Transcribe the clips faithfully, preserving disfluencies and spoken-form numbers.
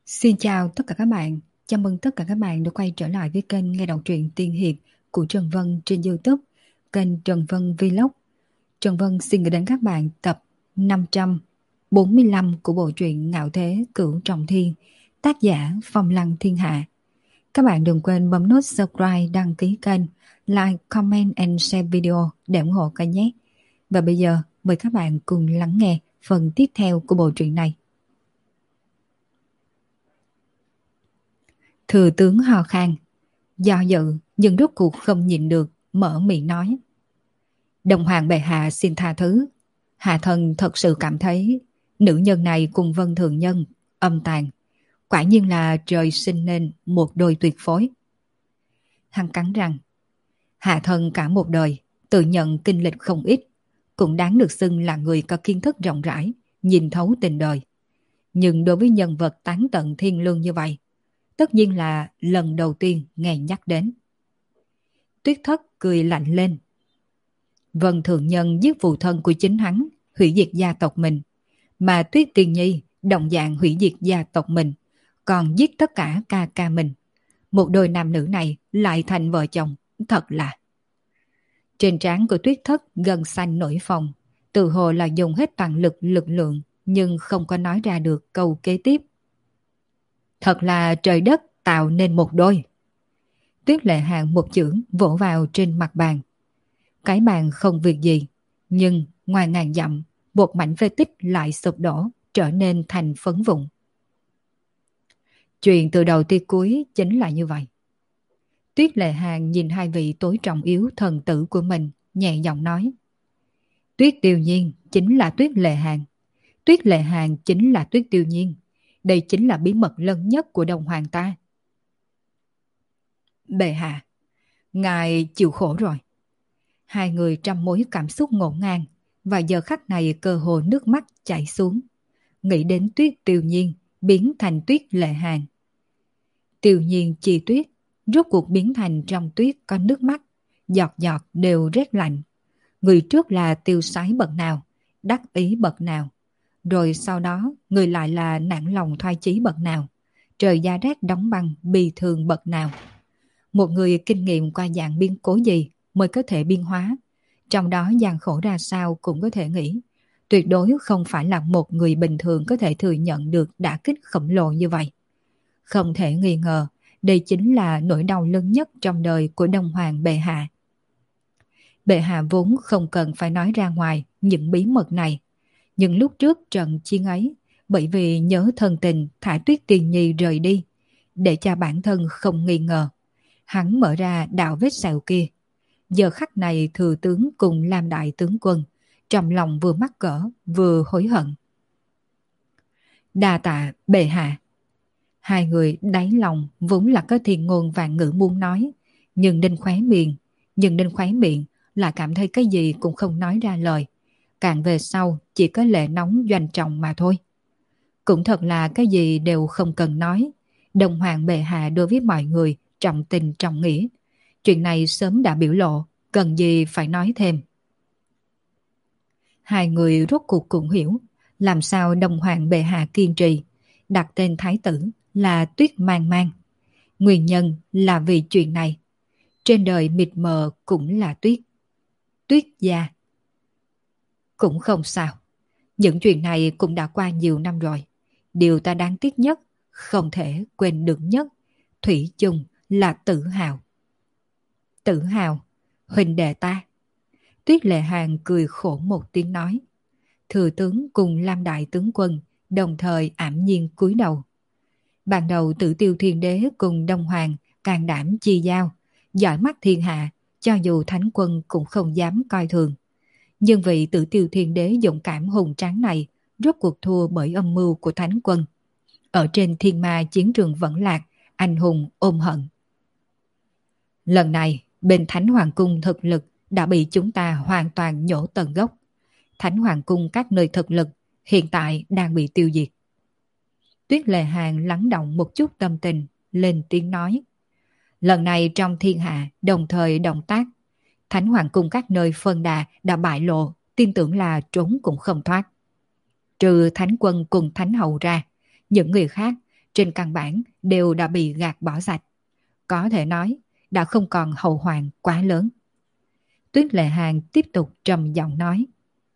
Xin chào tất cả các bạn, chào mừng tất cả các bạn đã quay trở lại với kênh nghe đọc truyện tiên hiệp của Trần Vân trên YouTube, kênh Trần Vân Vlog. Trần Vân xin gửi đến các bạn tập năm trăm bốn mươi lăm của bộ truyện Ngạo Thế Cửu Trọng Thiên, tác giả Phong Lăng Thiên Hạ. Các bạn đừng quên bấm nút subscribe, đăng ký kênh, like, comment and share video để ủng hộ kênh nhé. Và bây giờ mời các bạn cùng lắng nghe phần tiếp theo của bộ truyện này. Thừa tướng ho khan, do dự nhưng rốt cuộc không nhịn được, mở miệng nói: Đồng hoàng bệ hạ xin tha thứ, hạ thần thật sự cảm thấy nữ nhân này cùng Vân Thường Nhân âm tàn, quả nhiên là trời sinh nên một đôi tuyệt phối. Hắn cắn răng: hạ thần cả một đời tự nhận kinh lịch không ít, cũng đáng được xưng là người có kiến thức rộng rãi, nhìn thấu tình đời. Nhưng đối với nhân vật tán tận thiên lương như vậy, tất nhiên là lần đầu tiên nghe nhắc đến. Tuyết Thất cười lạnh lên: Vân Thượng Nhân giết phụ thân của chính hắn, hủy diệt gia tộc mình, mà Tuyết Tiên Nhi đồng dạng hủy diệt gia tộc mình, còn giết tất cả ca ca mình. Một đôi nam nữ này lại thành vợ chồng, thật là... Trên trán của Tuyết Thất gần xanh nổi phồng, tự hồ là dùng hết toàn lực lực lượng, nhưng không có nói ra được câu kế tiếp. Thật là trời đất tạo nên một đôi. Tuyết Lệ Hàn một chưởng vỗ vào trên mặt bàn. Cái bàn không việc gì, nhưng ngoài ngàn dặm, một mảnh phế tích lại sụp đổ, trở nên thành phấn vụn. Chuyện từ đầu tới cuối chính là như vậy. Tuyết Lệ Hàn nhìn hai vị tối trọng yếu thần tử của mình, nhẹ giọng nói: Tuyết Tiêu Nhiên chính là Tuyết Lệ Hàn, Tuyết Lệ Hàn chính là Tuyết Tiêu Nhiên. Đây chính là bí mật lớn nhất của Đông Hoàng ta. Bệ hạ, ngài chịu khổ rồi. Hai người trăm mối cảm xúc ngổn ngang, và giờ khắc này cơ hồ nước mắt chảy xuống. Nghĩ đến Tuyết Tiêu Nhiên biến thành Tuyết Lệ Hàn. Tiêu Nhiên chi tuyết, rốt cuộc biến thành trong tuyết có nước mắt, giọt giọt đều rét lạnh. Người trước là tiêu sái bậc nào, đắc ý bậc nào. Rồi sau đó, người lại là nản lòng thoái chí bậc nào, trời giá rét đóng băng bi thương bậc nào. Một người kinh nghiệm qua dạng biến cố gì mới có thể biên hóa, trong đó gian khổ ra sao cũng có thể nghĩ. Tuyệt đối không phải là một người bình thường có thể thừa nhận được đả kích khổng lồ như vậy. Không thể nghi ngờ, đây chính là nỗi đau lớn nhất trong đời của Đông Hoàng bệ hạ. Bệ hạ vốn không cần phải nói ra ngoài những bí mật này. Nhưng lúc trước trận chiến ấy, bởi vì nhớ thân tình thả Tuyết Tiên Nhi rời đi, để cho bản thân không nghi ngờ, hắn mở ra đạo vết sẹo kia. Giờ khắc này thừa tướng cùng Lam đại tướng quân, trong lòng vừa mắc cỡ vừa hối hận. Đa tạ bệ hạ. Hai người đáy lòng vốn là có thiên ngôn vạn ngữ muốn nói, nhưng đến khóe miệng, nhưng đến khóe miệng là cảm thấy cái gì cũng không nói ra lời. Càng về sau chỉ có lệ nóng doanh trọng mà thôi. Cũng thật là cái gì đều không cần nói. Đông Hoàng bệ hạ đối với mọi người trọng tình trọng nghĩa. Chuyện này sớm đã biểu lộ, cần gì phải nói thêm. Hai người rốt cuộc cũng hiểu làm sao Đông Hoàng bệ hạ kiên trì đặt tên thái tử là Tuyết Mang Mang. Nguyên nhân là vì chuyện này. Trên đời mịt mờ cũng là tuyết. Tuyết gia. Cũng không sao. Những chuyện này cũng đã qua nhiều năm rồi. Điều ta đáng tiếc nhất, không thể quên được nhất, thủy chung là tự hào. Tự hào, huynh đệ ta. Tuyết Lệ Hàn cười khổ một tiếng nói. Thừa tướng cùng Lam đại tướng quân đồng thời ảm nhiên cúi đầu. Ban đầu Tử Tiêu Thiên Đế cùng Đông Hoàng can đảm chi giao, giỏi mắt thiên hạ, cho dù thánh quân cũng không dám coi thường. Nhưng vị Tử Tiêu Thiên Đế dũng cảm hùng tráng này rốt cuộc thua bởi âm mưu của thánh quân. Ở trên thiên ma chiến trường vẫn lạc, anh hùng ôm hận. Lần này, bên Thánh Hoàng Cung thực lực đã bị chúng ta hoàn toàn nhổ tận gốc. Thánh Hoàng Cung các nơi thực lực hiện tại đang bị tiêu diệt. Tuyết Lệ Hàn lắng động một chút tâm tình, lên tiếng nói. Lần này trong thiên hạ đồng thời động tác, Thánh Hoàng Cung các nơi phân đà đã bại lộ, tin tưởng là trốn cũng không thoát. Trừ Thánh Quân cùng Thánh Hậu ra, những người khác trên căn bản đều đã bị gạt bỏ sạch. Có thể nói đã không còn hậu hoạn quá lớn. Tuyết Lệ Hàng tiếp tục trầm giọng nói.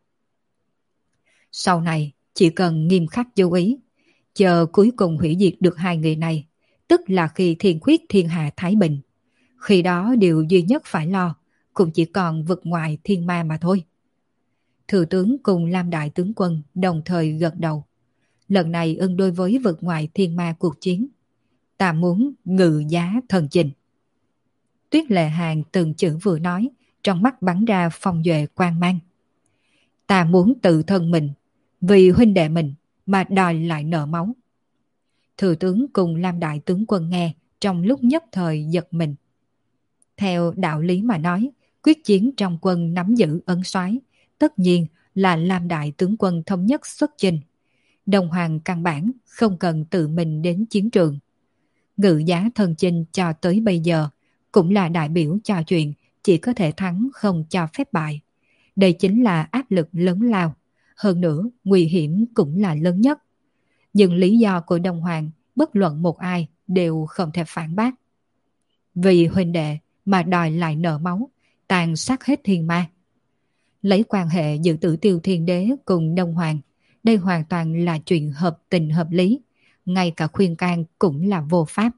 Sau này chỉ cần nghiêm khắc chú ý, chờ cuối cùng hủy diệt được hai người này, tức là khi thiên khuyết thiên hạ thái bình. Khi đó điều duy nhất phải lo cũng chỉ còn vực ngoài thiên ma mà thôi. Thừa tướng cùng Lam đại tướng quân đồng thời gật đầu. Lần này ưng đối với vực ngoài thiên ma cuộc chiến, ta muốn ngự giá thần chinh. Tuyết Lệ Hàng từng chữ vừa nói, trong mắt bắn ra phong duệ quang mang. Ta muốn tự thân mình, vì huynh đệ mình mà đòi lại nợ máu. Thừa tướng cùng Lam đại tướng quân nghe trong lúc nhất thời giật mình. Theo đạo lý mà nói, quyết chiến trong quân nắm giữ ấn soái, tất nhiên là Lam đại tướng quân thống nhất xuất chinh. Đồng Hoàng căn bản không cần tự mình đến chiến trường. Ngự giá thần chinh cho tới bây giờ cũng là đại biểu cho chuyện chỉ có thể thắng không cho phép bại. Đây chính là áp lực lớn lao. Hơn nữa, nguy hiểm cũng là lớn nhất. Nhưng lý do của Đông Hoàng bất luận một ai đều không thể phản bác. Vì huynh đệ mà đòi lại nợ máu, tàn sát hết thiên ma. Lấy quan hệ giữa Tử Tiêu Thiên Đế cùng Đông Hoàng, đây hoàn toàn là chuyện hợp tình hợp lý. Ngay cả khuyên can cũng là vô pháp.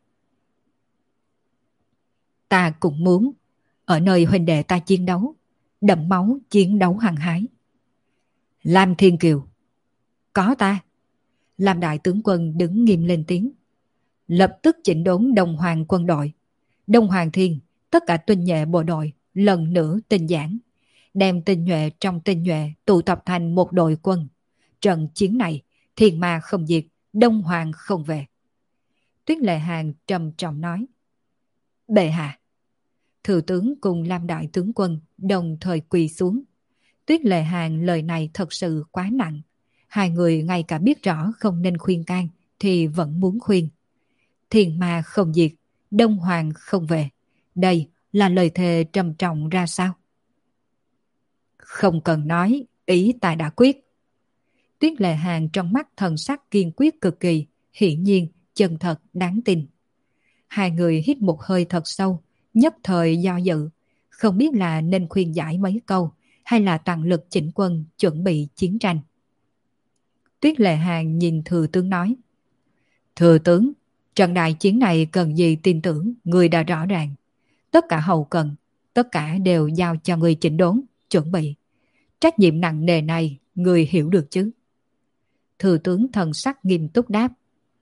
Ta cũng muốn ở nơi huynh đệ ta chiến đấu, đẫm máu chiến đấu hăng hái. Lam Thiên Kiều. Có ta. Lam đại tướng quân đứng nghiêm lên tiếng. Lập tức chỉnh đốn Đông Hoàng quân đội. Đông Hoàng Thiên, tất cả tinh nhuệ bộ đội, lần nữa tinh giản. Đem tinh nhuệ trong tinh nhuệ tụ tập thành một đội quân. Trận chiến này, thiên ma không diệt, Đông Hoàng không về. Tuyết Lệ Hàng trầm trọng nói. Bệ hạ. Thừa tướng cùng Lam đại tướng quân đồng thời quỳ xuống. Tuyết Lệ Hàng lời này thật sự quá nặng. Hai người ngay cả biết rõ không nên khuyên can thì vẫn muốn khuyên. Thiên ma không diệt, Đông Hoàng không về. Đây là lời thề trầm trọng ra sao? Không cần nói, ý ta đã quyết. Tuyết Lệ Hàng trong mắt thần sắc kiên quyết cực kỳ, hiển nhiên chân thật đáng tin. Hai người hít một hơi thật sâu, nhất thời do dự, không biết là nên khuyên giải mấy câu hay là toàn lực chỉnh quân chuẩn bị chiến tranh. Tuyết Lệ Hàng nhìn thừa tướng nói. Thừa tướng, trận đại chiến này cần gì tin tưởng, người đã rõ ràng. Tất cả hậu cần, tất cả đều giao cho người chỉnh đốn, chuẩn bị. Trách nhiệm nặng nề này, người hiểu được chứ? Thừa tướng thần sắc nghiêm túc đáp.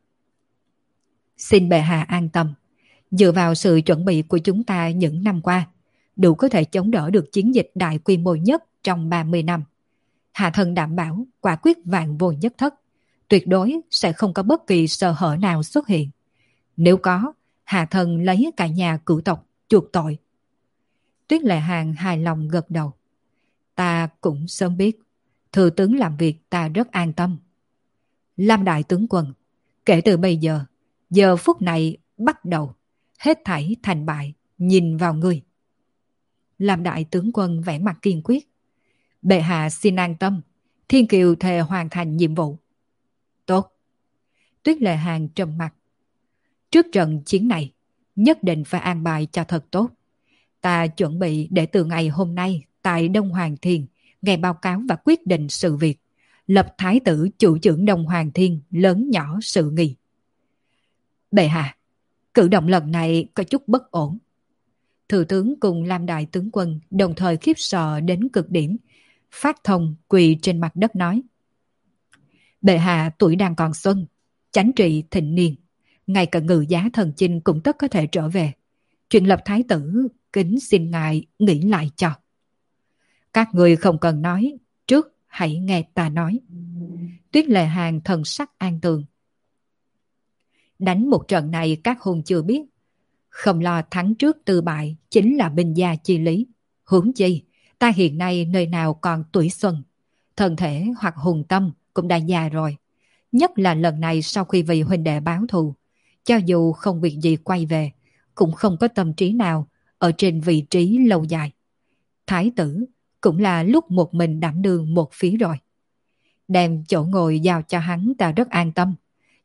Xin bệ hạ an tâm. Dựa vào sự chuẩn bị của chúng ta những năm qua, đủ có thể chống đỡ được chiến dịch đại quy mô nhất trong ba mươi năm. Hạ thần đảm bảo quả quyết vạn vô nhất thất, tuyệt đối sẽ không có bất kỳ sơ hở nào xuất hiện. Nếu có, hạ thần lấy cả nhà cửu tộc chuộc tội. Tuyết Lệ Hàng hài lòng gật đầu. Ta cũng sớm biết, thừa tướng làm việc ta rất an tâm. Lam đại tướng quân, kể từ bây giờ, giờ phút này bắt đầu, hết thảy thành bại, nhìn vào ngươi. Lam đại tướng quân vẻ mặt kiên quyết. Bệ hạ xin an tâm, Thiên Kiều thề hoàn thành nhiệm vụ. Tốt. Tuyết Lệ Hàng trầm mặt. Trước trận chiến này, nhất định phải an bài cho thật tốt. Ta chuẩn bị để từ ngày hôm nay tại Đông Hoàng Thiên nghe báo cáo và quyết định sự việc, lập thái tử chủ trưởng Đông Hoàng Thiên lớn nhỏ sự nghi. Bệ hạ, cử động lần này có chút bất ổn. Thừa tướng cùng Lam đại tướng quân đồng thời khiếp sợ đến cực điểm, phát thông quỳ trên mặt đất nói. Bệ hạ tuổi đang còn xuân, chánh trị thịnh niên, ngay cả ngự giá thần chinh cũng tất có thể trở về. Chuyện lập thái tử, kính xin ngài nghĩ lại cho. Các người không cần nói, trước hãy nghe ta nói. Tuyết Lệ Hàng thần sắc an tường. Đánh một trận này các hùng chưa biết. Không lo thắng trước tư bại chính là binh gia chi lý. Huống chi, ta hiện nay nơi nào còn tuổi xuân. Thân thể hoặc hùng tâm cũng đã già rồi. Nhất là lần này sau khi vì huynh đệ báo thù, cho dù không việc gì quay về, cũng không có tâm trí nào ở trên vị trí lâu dài. Thái tử cũng là lúc một mình đảm đương một phía rồi. Đem chỗ ngồi giao cho hắn ta rất an tâm.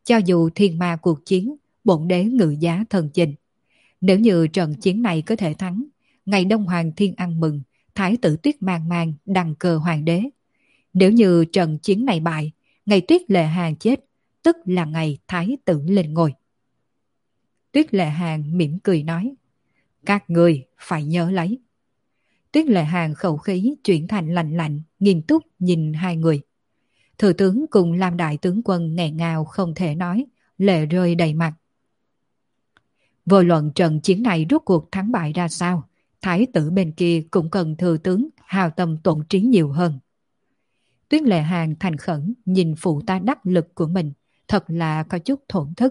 Cho dù thiên ma cuộc chiến, bổn đế ngự giá thần chinh. Nếu như trận chiến này có thể thắng, ngày Đông Hoàng Thiên ăn mừng, Thái tử Tuyết mang mang đăng cơ hoàng đế. Nếu như trận chiến này bại, ngày Tuyết Lệ Hàn chết, tức là ngày Thái tử lên ngôi. Tuyết Lệ Hàn mỉm cười nói, các người phải nhớ lấy. Tuyết Lệ Hàn khẩu khí chuyển thành lạnh lạnh, nghiêm túc nhìn hai người. Thừa tướng cùng Lam đại tướng quân nghẹn ngào không thể nói, lệ rơi đầy mặt. Vô luận trận chiến này rốt cuộc thắng bại ra sao, Thái tử bên kia cũng cần thừa tướng hào tâm tổn trí nhiều hơn. Tuyết Lệ Hàn thành khẩn nhìn phụ tá đắc lực của mình, thật là có chút thổn thức.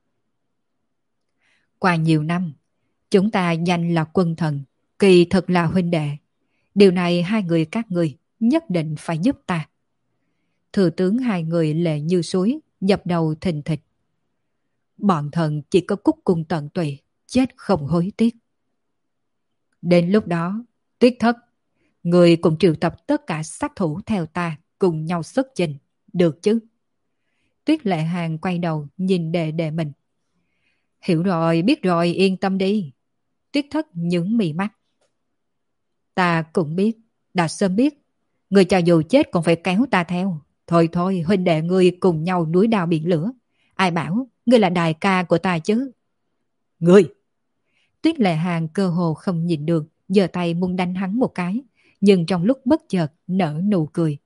Qua nhiều năm, chúng ta danh là quân thần, kỳ thật là huynh đệ. Điều này hai người các người nhất định phải giúp ta. Thừa tướng hai người lệ như suối, dập đầu thình thịch. Bọn thần chỉ có cúc cung tận tụy, chết không hối tiếc. Đến lúc đó, Tuyết thất, người cũng triệu tập tất cả sát thủ theo ta, cùng nhau xuất chinh, được chứ? Tuyết Lệ Hàn quay đầu nhìn đệ đệ mình. Hiểu rồi, biết rồi, yên tâm đi. Tuyết thất nhướng mì mắt. Ta cũng biết, đã sớm biết. Người cho dù chết còn phải kéo ta theo. Thôi thôi, huynh đệ ngươi cùng nhau núi đao biển lửa. Ai bảo, ngươi là đại ca của ta chứ? Ngươi! Tuyết Lệ Hàn cơ hồ không nhìn được, giơ tay muốn đánh hắn một cái, nhưng trong lúc bất chợt nở nụ cười.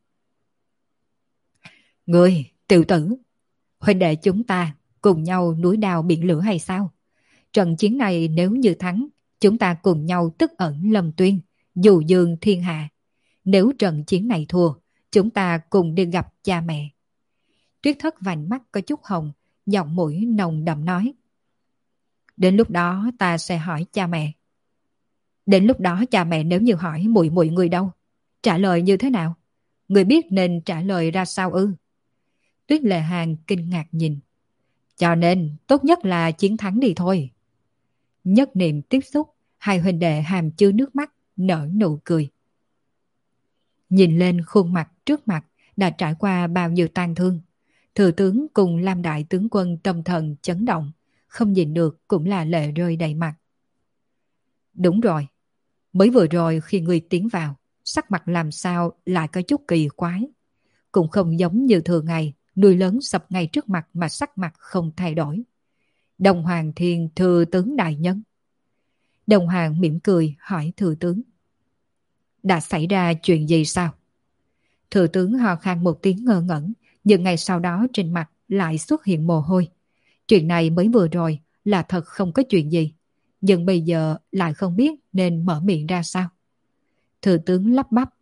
Ngươi, tiểu tử, huynh đệ chúng ta cùng nhau núi đao biển lửa hay sao? Trận chiến này nếu như thắng, chúng ta cùng nhau tức ẩn Lâm Tuyên, dù dương thiên hạ. Nếu trận chiến này thua, chúng ta cùng đi gặp cha mẹ. Tuyết thất vành mắt có chút hồng, giọng mũi nồng đậm nói. Đến lúc đó ta sẽ hỏi cha mẹ. Đến lúc đó cha mẹ nếu như hỏi muội muội người đâu, trả lời như thế nào? Người biết nên trả lời ra sao ư? Tuyết Lệ Hàn kinh ngạc nhìn. Cho nên tốt nhất là chiến thắng đi thôi. Nhất niệm tiếp xúc, hai huynh đệ hàm chứa nước mắt, nở nụ cười. Nhìn lên khuôn mặt trước mặt đã trải qua bao nhiêu tang thương, thừa tướng cùng Lam đại tướng quân tâm thần chấn động, không nhìn được cũng là lệ rơi đầy mặt. Đúng rồi, mới vừa rồi khi người tiến vào, sắc mặt làm sao lại có chút kỳ quái. Cũng không giống như thường ngày, nuôi lớn sập ngay trước mặt mà sắc mặt không thay đổi. Đồng Hoàng Thiên thừa tướng đại nhân. Đồng Hoàng mỉm cười hỏi thừa tướng. Đã xảy ra chuyện gì sao? Thừa tướng ho khan một tiếng ngơ ngẩn, nhưng ngày sau đó trên mặt lại xuất hiện mồ hôi. Chuyện này mới vừa rồi là thật không có chuyện gì, nhưng bây giờ lại không biết nên mở miệng ra sao. Thừa tướng lắp bắp.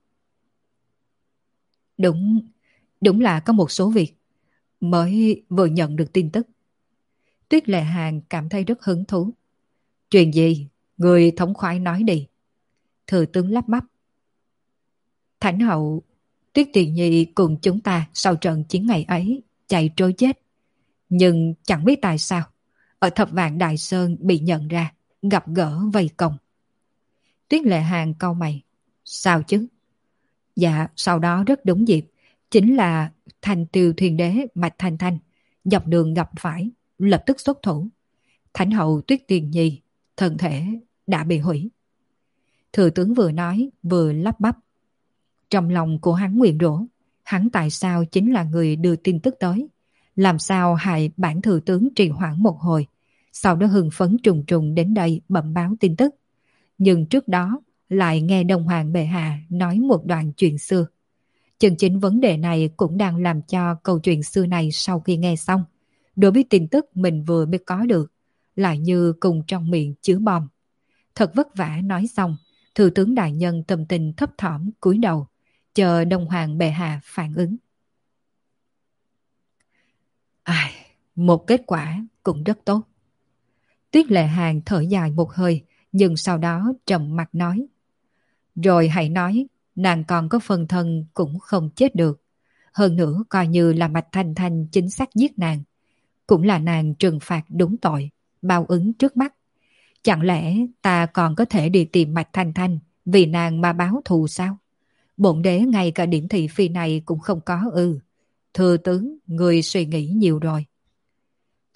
Đúng, đúng là có một số việc. Mới vừa nhận được tin tức. Tuyết Lệ Hàn cảm thấy rất hứng thú. Chuyện gì? Người thống khoái nói đi. Thừa tướng lắp bắp. Thánh hậu, Tuyết Tiền Nhi cùng chúng ta sau trận chiến ngày ấy chạy trối chết. Nhưng chẳng biết tại sao, ở Thập Vạn Đại Sơn bị nhận ra, gặp gỡ vây công. Tuyết Lệ Hàn cau mày. Sao chứ? Dạ, sau đó rất đúng dịp. Chính là Thành Tiêu Thuyền Đế Mạch Thanh Thanh dọc đường gặp phải, lập tức xuất thủ. Thánh hậu Tuyết Tiền Nhi thân thể đã bị hủy. Thừa tướng vừa nói vừa lắp bắp. Trong lòng của hắn nguyền rủa, hắn tại sao chính là người đưa tin tức tới, làm sao hại bản thừa tướng trì hoãn một hồi, sau đó hưng phấn trùng trùng đến đây bẩm báo tin tức. Nhưng trước đó lại nghe Đông Hoàng bệ hạ nói một đoạn chuyện xưa. Chân chính vấn đề này cũng đang làm cho câu chuyện xưa này sau khi nghe xong, đối với tin tức mình vừa mới có được, lại như cùng trong miệng chứa bom. Thật vất vả nói xong, thừa tướng đại nhân tâm tình thấp thỏm cúi đầu, chờ Đông Hoàng bệ hạ phản ứng. Ai, một kết quả cũng rất tốt. Tuyết Lệ Hàn thở dài một hơi, nhưng sau đó trầm mặt nói. Rồi hãy nói, nàng còn có phần thân cũng không chết được. Hơn nữa coi như là Mạch Thanh Thanh chính xác giết nàng. Cũng là nàng trừng phạt đúng tội, báo ứng trước mắt. Chẳng lẽ ta còn có thể đi tìm Mạch Thanh Thanh vì nàng mà báo thù sao? Bổn đế ngay cả điểm thị phi này cũng không có ư. Thừa tướng, người suy nghĩ nhiều rồi.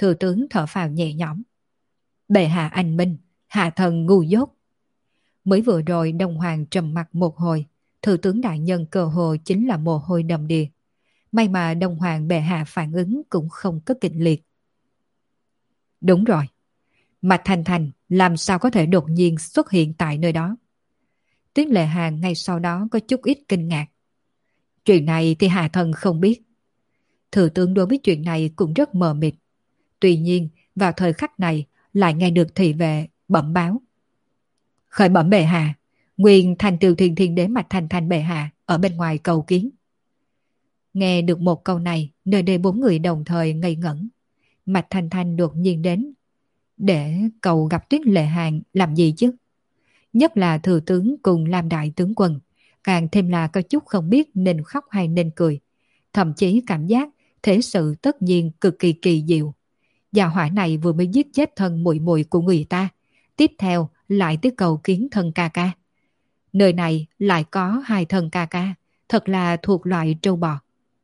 Thừa tướng thở phào nhẹ nhõm. Bệ hạ anh minh, hạ thần ngu dốt. Mới vừa rồi Đông Hoàng trầm mặc một hồi, thừa tướng đại nhân cơ hồ chính là mồ hôi đầm đìa. May mà Đông Hoàng bệ hạ phản ứng cũng không có kịch liệt. Đúng rồi, Mạch Thanh Thanh làm sao có thể đột nhiên xuất hiện tại nơi đó? Tuyết Lệ Hàn ngay sau đó có chút ít kinh ngạc. Chuyện này thì hạ thần không biết. Thừa tướng đối với chuyện này cũng rất mờ mịt. Tuy nhiên, vào thời khắc này lại nghe được thị vệ bẩm báo. Khởi bẩm bệ hạ, nguyên thành Tiều Thiên Thiên Đế Mạch Thanh Thanh bệ hạ ở bên ngoài cầu kiến. Nghe được một câu này, nơi đây bốn người đồng thời ngây ngẩn. Mạch Thanh Thanh đột nhiên đến. Để cầu gặp Tuyết Lệ Hàn làm gì chứ? Nhất là thừa tướng cùng Lam đại tướng quân, càng thêm là có chút không biết nên khóc hay nên cười. Thậm chí cảm giác thế sự tất nhiên cực kỳ kỳ diệu. Gia hỏa này vừa mới giết chết thân muội muội của người ta, tiếp theo lại tới cầu kiến thân ca ca. Nơi này lại có hai thân ca ca, thật là thuộc loại trâu bò.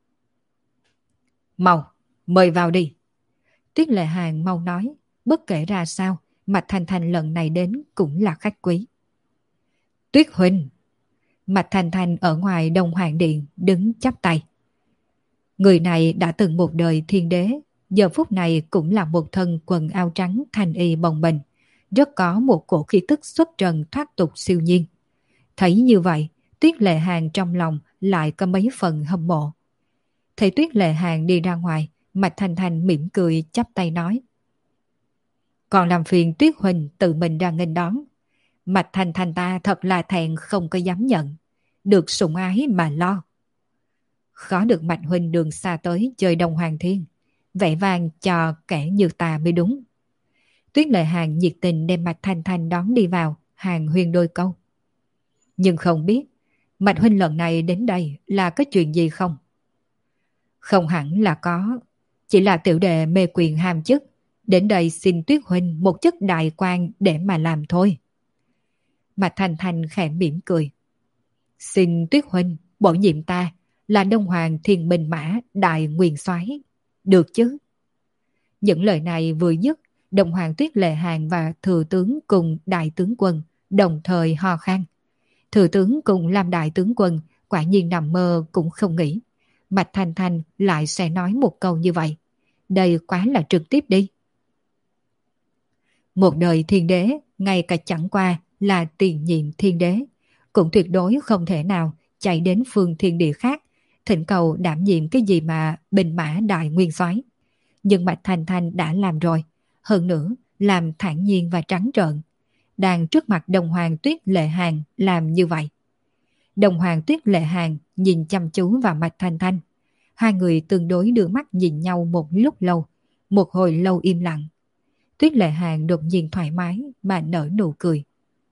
Mau, mời vào đi. Tuyết Lệ Hàn mau nói, bất kể ra sao, Mạch Thanh Thanh lần này đến cũng là khách quý. Tuyết huynh. Mạch Thanh Thanh ở ngoài Đông Hoàng Điện đứng chắp tay. Người này đã từng một đời thiên đế, giờ phút này cũng là một thân quần áo trắng thanh y bồng bềnh, rất có một cổ khí tức xuất trần thoát tục siêu nhiên. Thấy như vậy, Tuyết Lệ Hàn trong lòng lại có mấy phần hâm mộ. Thấy Tuyết Lệ Hàn đi ra ngoài, Mạch Thanh Thanh mỉm cười chắp tay nói. Còn làm phiền Tuyết huynh tự mình ra nghênh đón. Mạch Thanh Thanh ta thật là thẹn không có dám nhận. Được sủng ái mà lo. Khó được Mạch huynh đường xa tới chơi Đông Hoàng Thiên. Vẻ vang cho kẻ như ta mới đúng. Tuyết Lệ Hàn nhiệt tình đem Mạch Thanh Thanh đón đi vào, hàng huyên đôi câu. Nhưng không biết, Mạch huynh lần này đến đây là có chuyện gì không? Không hẳn là có, chỉ là tiểu đệ mê quyền ham chức, đến đây xin Tuyết huynh một chức đại quan để mà làm thôi. Mạch Thanh Thanh khẽ mỉm cười. Xin Tuyết huynh bổ nhiệm ta là Đông Hoàng Thiên Bình Mã Đại Nguyên Soái, được chứ? Những lời này vừa dứt, Đông Hoàng Tuyết Lệ Hàn và thừa tướng cùng đại tướng quân đồng thời ho khan. Thừa tướng cùng Lam đại tướng quân quả nhiên nằm mơ cũng không nghĩ Mạch Thanh Thanh lại sẽ nói một câu như vậy. Đây quá là trực tiếp đi. Một đời thiên đế, ngay cả chẳng qua là tiền nhiệm thiên đế, cũng tuyệt đối không thể nào chạy đến phương thiên địa khác thỉnh cầu đảm nhiệm cái gì mà Bình Mã Đại Nguyên Soái. Nhưng Mạch Thanh Thanh đã làm rồi, hơn nữa làm thản nhiên và trắng trợn, đang trước mặt Đông Hoàng Tuyết Lệ Hàn làm như vậy. Đông Hoàng Tuyết Lệ Hàn nhìn chăm chú vào Mạch Thanh Thanh. Hai người tương đối đưa mắt nhìn nhau một lúc lâu, một hồi lâu im lặng. Tuyết Lệ Hàn đột nhiên thoải mái mà nở nụ cười.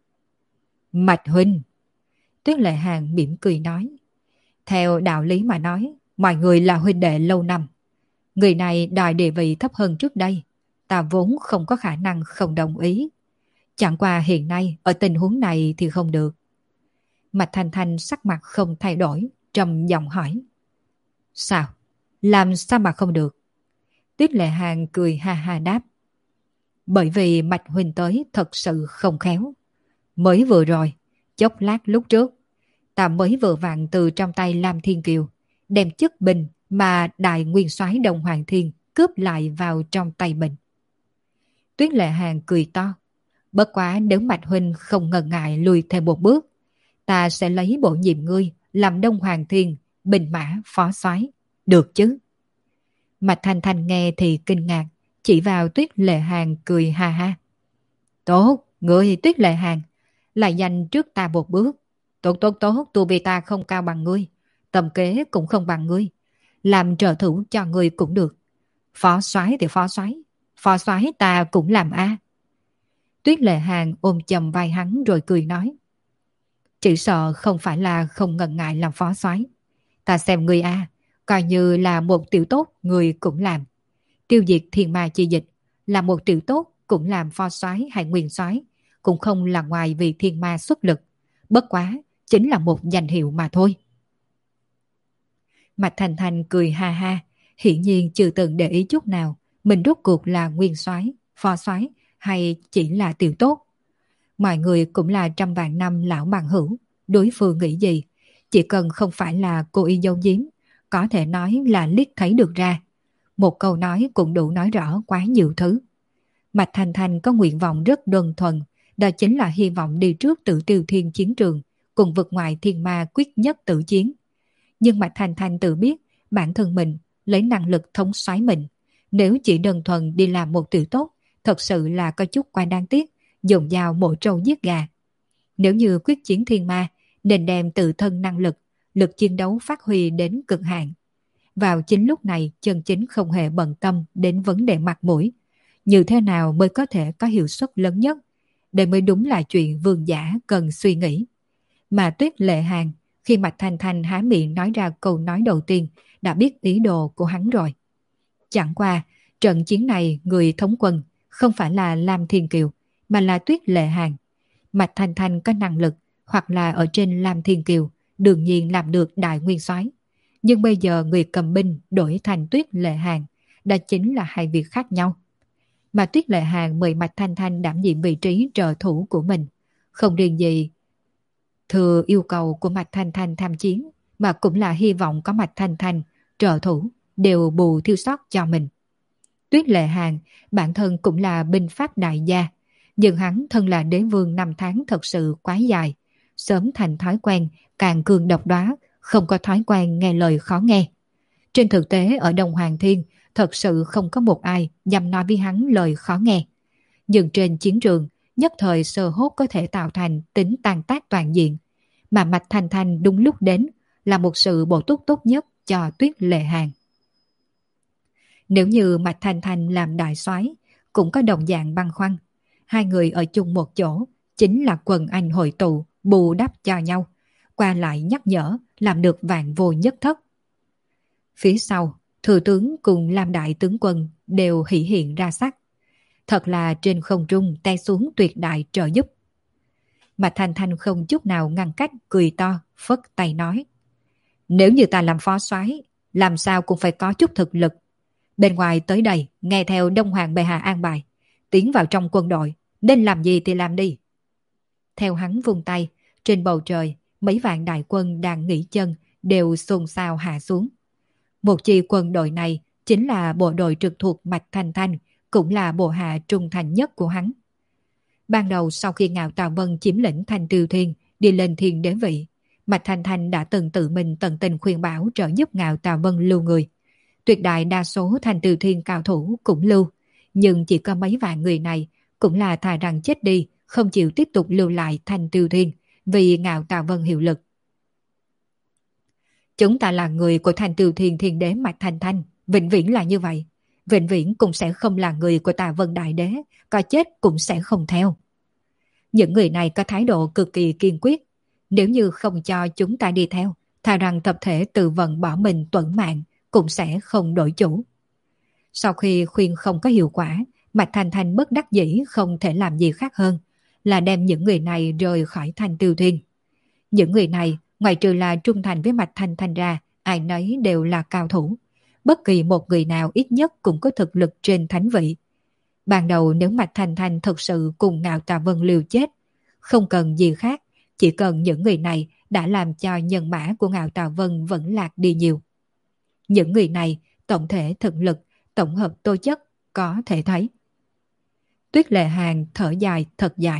Mạch huynh. Tuyết Lệ Hàn mỉm cười nói. Theo đạo lý mà nói, mọi người là huynh đệ lâu năm. Người này đòi địa vị thấp hơn trước đây, ta vốn không có khả năng không đồng ý. Chẳng qua hiện nay ở tình huống này thì không được. Mạch Thanh Thanh sắc mặt không thay đổi, trầm giọng hỏi. Sao? Làm sao mà không được? Tuyết Lệ Hàn cười ha ha đáp. Bởi vì Mạch huynh tới thật sự không khéo. Mới vừa rồi, chốc lát lúc trước, ta mới vừa vặn từ trong tay Lam Thiên Kiều, đem chức bình mà Đại Nguyên Soái Đông Hoàng Thiên cướp lại vào trong tay mình. Tuyết Lệ Hàn cười to. Bất quá nếu Mạch huynh không ngần ngại lùi thêm một bước, ta sẽ lấy bổ nhiệm ngươi làm Đông Hoàng Thiên Bình Mã Phó Soái, được chứ? Mạch Thanh Thanh nghe thì kinh ngạc, chỉ vào Tuyết Lệ Hàn cười ha ha. Tốt, ngươi Tuyết Lệ Hàn, lại nhanh trước ta một bước. Tốt tốt tốt, tu vi ta không cao bằng ngươi, tầm kế cũng không bằng ngươi, làm trợ thủ cho ngươi cũng được. Phó soái thì phó soái, phó soái ta cũng làm a. Tuyết Lệ Hàn ôm chầm vai hắn rồi cười nói. Chỉ sợ không phải là không ngần ngại làm phó soái. Ta xem ngươi a, coi như là một tiểu tốt ngươi cũng làm. Tiêu diệt thiên ma chi dịch là một tiểu tốt cũng làm phó soái hay nguyên soái, cũng không là ngoài vì thiên ma xuất lực. Bất quá chính là một danh hiệu mà thôi. Mạch Thanh Thanh cười ha ha, hiển nhiên chưa từng để ý chút nào mình rốt cuộc là nguyên soái, phó soái hay chỉ là tiểu tốt. Mọi người cũng là trăm vạn năm lão bằng hữu, đối phương nghĩ gì, chỉ cần không phải là cô y giấu giếm, có thể nói là liếc thấy được ra. Một câu nói cũng đủ nói rõ quá nhiều thứ. Mạch Thanh Thanh có nguyện vọng rất đơn thuần, đó chính là hy vọng đi trước Tử Tiêu Thiên chiến trường, cùng vực ngoại thiên ma quyết nhất tử chiến. Nhưng Mạch Thanh Thanh tự biết bản thân mình lấy năng lực thống soái mình, nếu chỉ đơn thuần đi làm một tiểu tốt, thật sự là có chút quá đáng tiếc, dùng dao mổ trâu giết gà. Nếu như quyết chiến thiên ma, nên đem tự thân năng lực, lực chiến đấu phát huy đến cực hạn. Vào chính lúc này, chân chính không hề bận tâm đến vấn đề mặt mũi. Như thế nào mới có thể có hiệu suất lớn nhất? Đây mới đúng là chuyện vương giả cần suy nghĩ. Mà Tuyết Lệ Hàn, khi Mạch Thanh Thanh há miệng nói ra câu nói đầu tiên, đã biết ý đồ của hắn rồi. Chẳng qua, trận chiến này người thống quân không phải là Lam Thiên Kiều, mà là Tuyết Lệ Hàn. Mạch Thanh Thanh có năng lực, hoặc là ở trên Lam Thiên Kiều, đương nhiên làm được đại nguyên soái. Nhưng bây giờ người cầm binh đổi thành Tuyết Lệ Hàn, đó chính là hai việc khác nhau. Mà Tuyết Lệ Hàn mời Mạch Thanh Thanh đảm nhiệm vị trí trợ thủ của mình. Không riêng gì thừa yêu cầu của Mạch Thanh Thanh tham chiến, mà cũng là hy vọng có Mạch Thanh Thanh trợ thủ đều bù thiếu sót cho mình. Tuyết Lệ Hàn bản thân cũng là binh pháp đại gia, nhưng hắn thân là đế vương năm tháng thật sự quá dài, sớm thành thói quen càng cường độc đoá, không có thói quen nghe lời khó nghe. Trên thực tế ở Đông Hoàng Thiên thật sự không có một ai dám nói với hắn lời khó nghe. Nhưng trên chiến trường, nhất thời sơ hốt có thể tạo thành tính tàn tác toàn diện. Mà Mạch Thanh Thanh đúng lúc đến là một sự bổ túc tốt nhất cho Tuyết Lệ Hàn. Nếu như Mạch Thanh Thanh làm đại soái, cũng có đồng dạng băn khoăn. Hai người ở chung một chỗ, chính là quần anh hội tụ, bù đắp cho nhau. Qua lại nhắc nhở, làm được vạn vô nhất thất. Phía sau, thừa tướng cùng Lam đại tướng quân đều hỷ hiện ra sắc. Thật là trên không trung tay xuống tuyệt đại trợ giúp. Mà Thanh Thanh không chút nào ngăn cách, cười to, phất tay nói. Nếu như ta làm phó soái, làm sao cũng phải có chút thực lực. Bên ngoài tới đây, nghe theo Đông Hoàng bệ hạ an bài, tiến vào trong quân đội, nên làm gì thì làm đi. Theo hắn vung tay, trên bầu trời, mấy vạn đại quân đang nghỉ chân đều xôn xao hạ xuống. Một chi quân đội này chính là bộ đội trực thuộc Mạch Thanh Thanh, cũng là bộ hạ trung thành nhất của hắn. Ban đầu sau khi Ngạo Tào Vân chiếm lĩnh Thanh Tiêu Thiên, đi lên thiên đế vị, Mạch Thanh Thanh đã từng tự mình tận tình khuyên bảo trợ giúp Ngạo Tào Vân lưu người. Tuyệt đại đa số Thanh Tiêu Thiên cao thủ cũng lưu, nhưng chỉ có mấy vạn người này cũng là thà rằng chết đi, không chịu tiếp tục lưu lại Thanh Tiêu Thiên vì Ngạo Tào Vân hiệu lực. Chúng ta là người của Thanh Tiêu Thiên thiên đế Mạch Thanh Thanh, vĩnh viễn là như vậy. Vĩnh viễn cũng sẽ không là người của Tà Vân Đại Đế, có chết cũng sẽ không theo. Những người này có thái độ cực kỳ kiên quyết. Nếu như không cho chúng ta đi theo, thà rằng tập thể tự vận bỏ mình tuẫn mạng, cũng sẽ không đổi chủ. Sau khi khuyên không có hiệu quả, Mạch Thanh Thanh bất đắc dĩ không thể làm gì khác hơn là đem những người này rời khỏi Thanh Tiêu Thiên. Những người này, ngoài trừ là trung thành với Mạch Thanh Thanh ra, ai nấy đều là cao thủ. Bất kỳ một người nào ít nhất cũng có thực lực trên thánh vị. Ban đầu nếu Mạch Thanh Thanh thực sự cùng Ngạo Tà Vân liều chết, không cần gì khác, chỉ cần những người này đã làm cho nhân mã của Ngạo Tà Vân vẫn lạc đi nhiều. Những người này tổng thể thực lực, tổng hợp tố chất có thể thấy. Tuyết Lệ Hàn thở dài thật dài.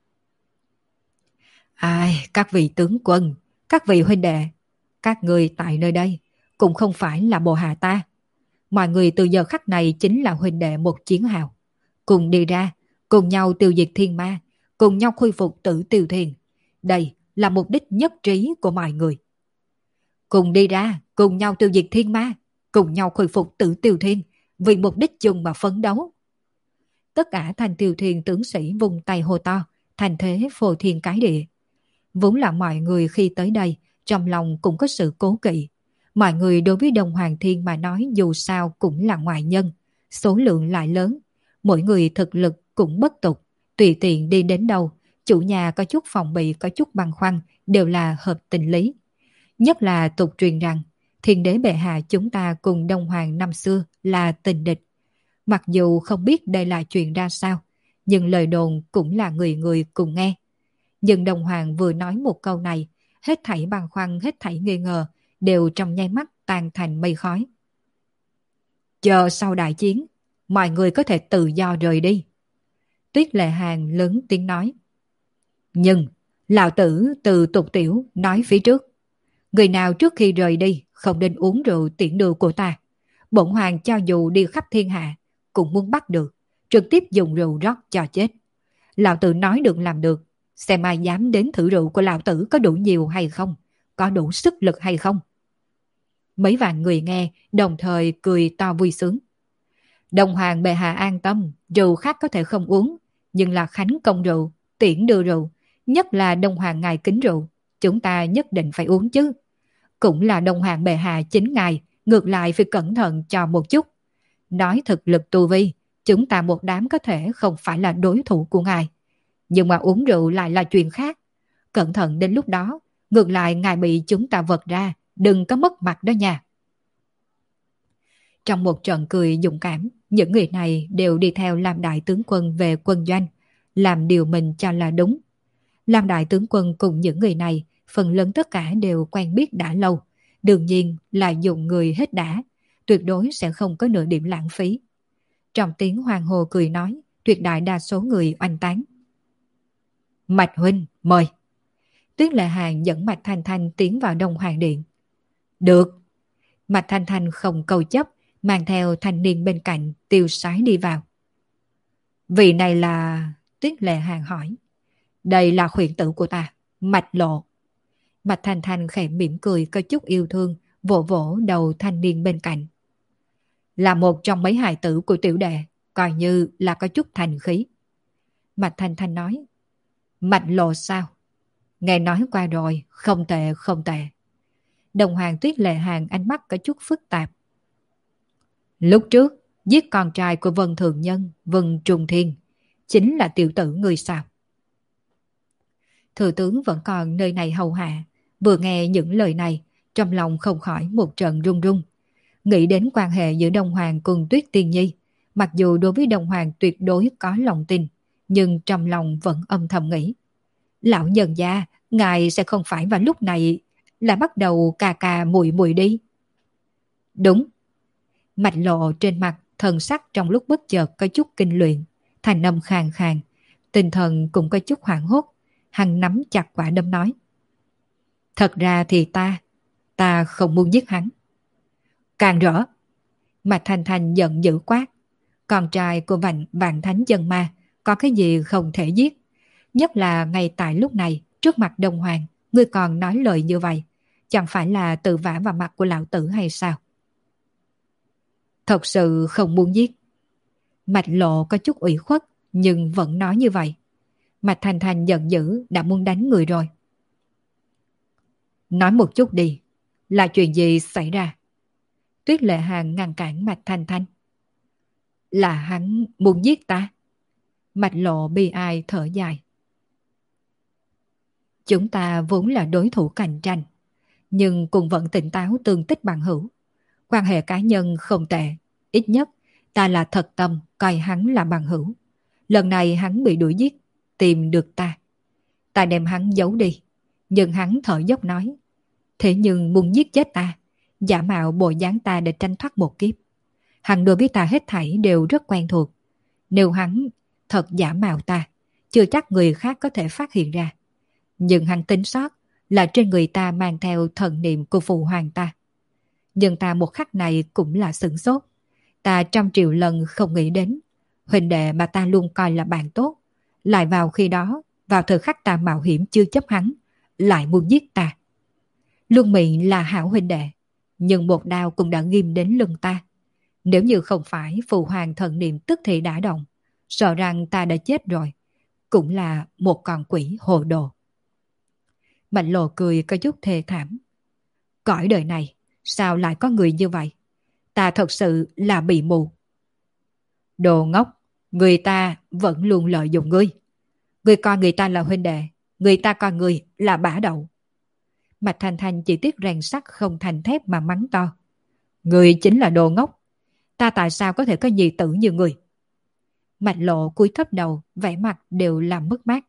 Ai, các vị tướng quân, các vị huynh đệ, các người tại nơi đây cũng không phải là bộ hạ ta. Mọi người từ giờ khắc này chính là huynh đệ một chiến hào. Cùng đi ra, cùng nhau tiêu diệt thiên ma, cùng nhau khôi phục Tử Tiêu Thiên. Đây là mục đích nhất trí của mọi người. Cùng đi ra, cùng nhau tiêu diệt thiên ma, cùng nhau khôi phục Tử Tiêu Thiên, vì mục đích chung mà phấn đấu. Tất cả Thanh Tiêu Thiên tướng sĩ vùng tay hô to, thành thế phô thiên cái địa. Vốn là mọi người khi tới đây, trong lòng cũng có sự cố kỵ. Mọi người đối với Đông Hoàng Thiên mà nói dù sao cũng là ngoại nhân, số lượng lại lớn, mỗi người thực lực cũng bất tục, tùy tiện đi đến đâu, chủ nhà có chút phòng bị, có chút băn khoăn, đều là hợp tình lý. Nhất là tục truyền rằng, thiên đế bệ hạ chúng ta cùng Đông Hoàng năm xưa là tình địch. Mặc dù không biết đây là chuyện ra sao, nhưng lời đồn cũng là người người cùng nghe. Nhưng Đông Hoàng vừa nói một câu này, hết thảy băn khoăn, hết thảy nghi ngờ, đều trong nháy mắt tan thành mây khói. Chờ sau đại chiến, mọi người có thể tự do rời đi. Tuyết Lệ Hàn lớn tiếng nói. Nhưng, lão tử từ tục tiểu nói phía trước. Người nào trước khi rời đi không nên uống rượu tiễn đưa của ta. Bổn hoàng cho dù đi khắp thiên hạ, cũng muốn bắt được, trực tiếp dùng rượu rót cho chết. Lão tử nói được làm được, xem ai dám đến thử rượu của lão tử có đủ nhiều hay không, có đủ sức lực hay không. Mấy vạn người nghe đồng thời cười to vui sướng. Đông Hoàng bệ hạ an tâm, rượu khác có thể không uống, nhưng là khánh công rượu, tiễn đưa rượu, nhất là Đông Hoàng ngài kính rượu, chúng ta nhất định phải uống chứ. Cũng là Đông Hoàng bệ hạ chính ngài, ngược lại phải cẩn thận cho một chút. Nói thực lực tu vi, chúng ta một đám có thể không phải là đối thủ của ngài. Nhưng mà uống rượu lại là chuyện khác. Cẩn thận đến lúc đó, ngược lại ngài bị chúng ta vật ra, đừng có mất mặt đó nha. Trong một trận cười dũng cảm, những người này đều đi theo Lam đại tướng quân về quân doanh, làm điều mình cho là đúng. Lam đại tướng quân cùng những người này, phần lớn tất cả đều quen biết đã lâu, đương nhiên là dùng người hết đã, tuyệt đối sẽ không có nửa điểm lãng phí. Trong tiếng hoàng hồ cười nói, tuyệt đại đa số người oanh tán. Mạch huynh, mời. Tuyết Lệ Hàn dẫn Mạch Thanh Thanh tiến vào Đông Hoàng điện. Được. Mạch Thanh Thanh không câu chấp, mang theo thanh niên bên cạnh tiêu sái đi vào. Vị này là... Tuyết Lệ Hàn hỏi. Đây là khuyển tử của ta, Mạch Lộ. Mạch Thanh Thanh khẽ mỉm cười có chút yêu thương, vỗ vỗ đầu thanh niên bên cạnh. Là một trong mấy hài tử của tiểu đệ, coi như là có chút thành khí. Mạch Thanh Thanh nói. Mạch Lộ sao? Nghe nói qua rồi, không tệ không tệ. Đồng Hoàng Tuyết Lệ Hàn ánh mắt có chút phức tạp. Lúc trước, giết con trai của Vân Thường Nhân, Vân Trung Thiên, chính là tiểu tử người sao? Thừa tướng vẫn còn nơi này hầu hạ, vừa nghe những lời này, trong lòng không khỏi một trận run run. Nghĩ đến quan hệ giữa Đông Hoàng cùng Tuyết Tiên Nhi, mặc dù đối với Đông Hoàng tuyệt đối có lòng tin, nhưng trong lòng vẫn âm thầm nghĩ. Lão nhân gia, ngài sẽ không phải vào lúc này là bắt đầu cà cà mùi mùi đi. Đúng. Mạch Lộ trên mặt, thần sắc trong lúc bất chợt có chút kinh luyện, thành âm khàn khàn, tinh thần cũng có chút hoảng hốt, hắn nắm chặt quả đấm nói. Thật ra thì ta, ta không muốn giết hắn. Càng rõ. Mạch Thanh Thanh giận dữ quát. Con trai của vạn vạn thánh dân ma, có cái gì không thể giết. Nhất là ngay tại lúc này, trước mặt Đông Hoàng, ngươi còn nói lời như vậy. Chẳng phải là tự vả vào mặt của lão tử hay sao? Thật sự không muốn giết. Mạch Lộ có chút ủy khuất, nhưng vẫn nói như vậy. Mạch Thanh Thanh giận dữ đã muốn đánh người rồi. Nói một chút đi, là chuyện gì xảy ra? Tuyết Lệ Hàn ngăn cản Mạch Thanh Thanh. Là hắn muốn giết ta. Mạch Lộ bi ai thở dài. Chúng ta vốn là đối thủ cạnh tranh, nhưng cũng vẫn tỉnh táo tương tích bằng hữu. Quan hệ cá nhân không tệ, ít nhất ta là thật tâm coi hắn là bằng hữu. Lần này hắn bị đuổi giết, tìm được ta. Ta đem hắn giấu đi, nhưng hắn thở dốc nói. Thế nhưng muốn giết chết ta, giả mạo bộ dáng ta để tranh thoát một kiếp. Hắn đối với ta hết thảy đều rất quen thuộc. Nếu hắn thật giả mạo ta, chưa chắc người khác có thể phát hiện ra. Nhưng hắn tính sót là trên người ta mang theo thần niệm của phụ hoàng ta. Nhưng ta một khắc này cũng là sửng sốt. Ta trăm triệu lần không nghĩ đến huynh đệ mà ta luôn coi là bạn tốt, lại vào khi đó, vào thời khắc ta mạo hiểm chưa chấp hắn, lại muốn giết ta. Luân Mị là hảo huynh đệ, nhưng một đao cũng đã ghim đến lưng ta. Nếu như không phải phụ hoàng thần niệm tức thì đã động, sợ rằng ta đã chết rồi, cũng là một con quỷ hồ đồ. Mạch Lộ cười có chút thê thảm. Cõi đời này, sao lại có người như vậy? Ta thật sự là bị mù. Đồ ngốc, người ta vẫn luôn lợi dụng ngươi. Ngươi coi người ta là huynh đệ, người ta coi ngươi là bả đậu. Mạch Thanh Thanh chỉ tiếc rèn sắt không thành thép mà mắng to. Ngươi chính là đồ ngốc. ta tại sao có thể có nhi tử như người? Mạch Lộ cúi thấp đầu, vẻ mặt đều làm mất mát.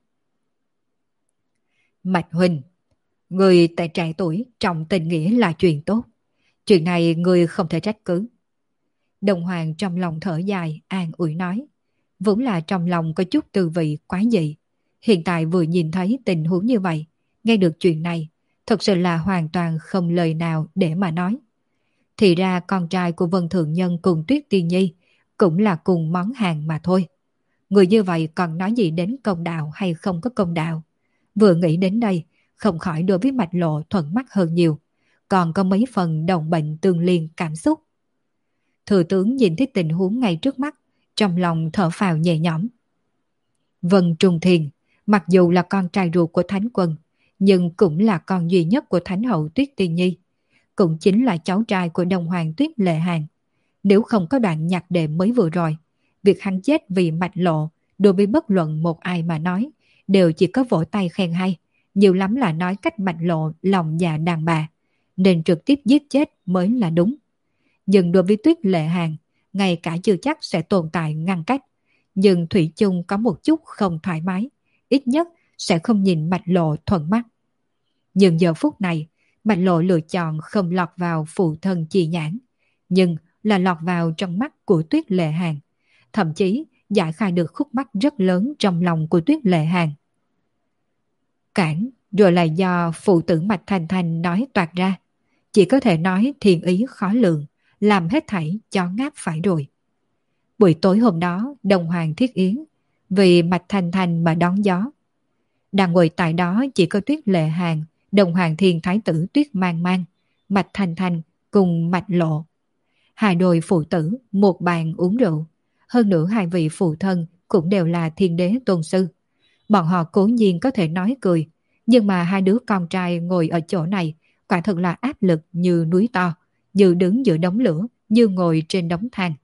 Mạch huynh, người tại trẻ tuổi trọng tình nghĩa là chuyện tốt. Chuyện này người không thể trách cứ. Đồng Hoàng trong lòng thở dài, an ủi nói. Vốn là trong lòng có chút tư vị quái dị. Hiện tại vừa nhìn thấy tình huống như vậy, nghe được chuyện này, thật sự là hoàn toàn không lời nào để mà nói. Thì ra con trai của Vân Thượng Nhân cùng Tuyết Tiên Nhi cũng là cùng món hàng mà thôi. Người như vậy còn nói gì đến công đạo hay không có công đạo. Vừa nghĩ đến đây, không khỏi đối với Mạch Lộ thuận mắt hơn nhiều, còn có mấy phần đồng bệnh tương liên cảm xúc. Thừa tướng nhìn thấy tình huống ngay trước mắt, trong lòng thở phào nhẹ nhõm. Vân Trung Thiền, mặc dù là con trai ruột của Thánh Quân, nhưng cũng là con duy nhất của Thánh Hậu Tuyết Tiên Nhi, cũng chính là cháu trai của Đông Hoàng Tuyết Lệ Hàn. Nếu không có đoạn nhạc đệm mới vừa rồi, việc hắn chết vì Mạch Lộ, đối với bất luận một ai mà nói, đều chỉ có vỗ tay khen hay, nhiều lắm là nói cách Mạch Lộ lòng dạ đàn bà, nên trực tiếp giết chết mới là đúng. Nhưng đối với Tuyết Lệ Hàn, ngay cả chưa chắc sẽ tồn tại ngăn cách, nhưng thủy chung có một chút không thoải mái, ít nhất sẽ không nhìn Mạch Lộ thuận mắt. Nhưng giờ phút này, Mạch Lộ lựa chọn không lọt vào phụ thân chi nhãn, nhưng là lọt vào trong mắt của Tuyết Lệ Hàn, thậm chí giải khai được khúc mắc rất lớn trong lòng của Tuyết Lệ Hàn. Cản rồi là do phụ tử Mạch Thanh Thanh nói toạc ra, chỉ có thể nói thiên ý khó lường, làm hết thảy cho ngáp phải rồi. Buổi tối hôm đó, Đông Hoàng thiết yến, vì Mạch Thanh Thanh mà đón gió. Đang ngồi tại đó chỉ có Tuyết Lệ Hàn, Đông Hoàng Thiên Thái tử Tuyết Mang Mang, Mạch Thanh Thanh cùng Mạch Lộ. Hai đôi phụ tử, một bàn uống rượu. Hơn nữa hai vị phụ thân cũng đều là thiên đế tôn sư. Bọn họ cố nhiên có thể nói cười, nhưng mà hai đứa con trai ngồi ở chỗ này quả thật là áp lực như núi to, như đứng giữa đống lửa, như ngồi trên đống than.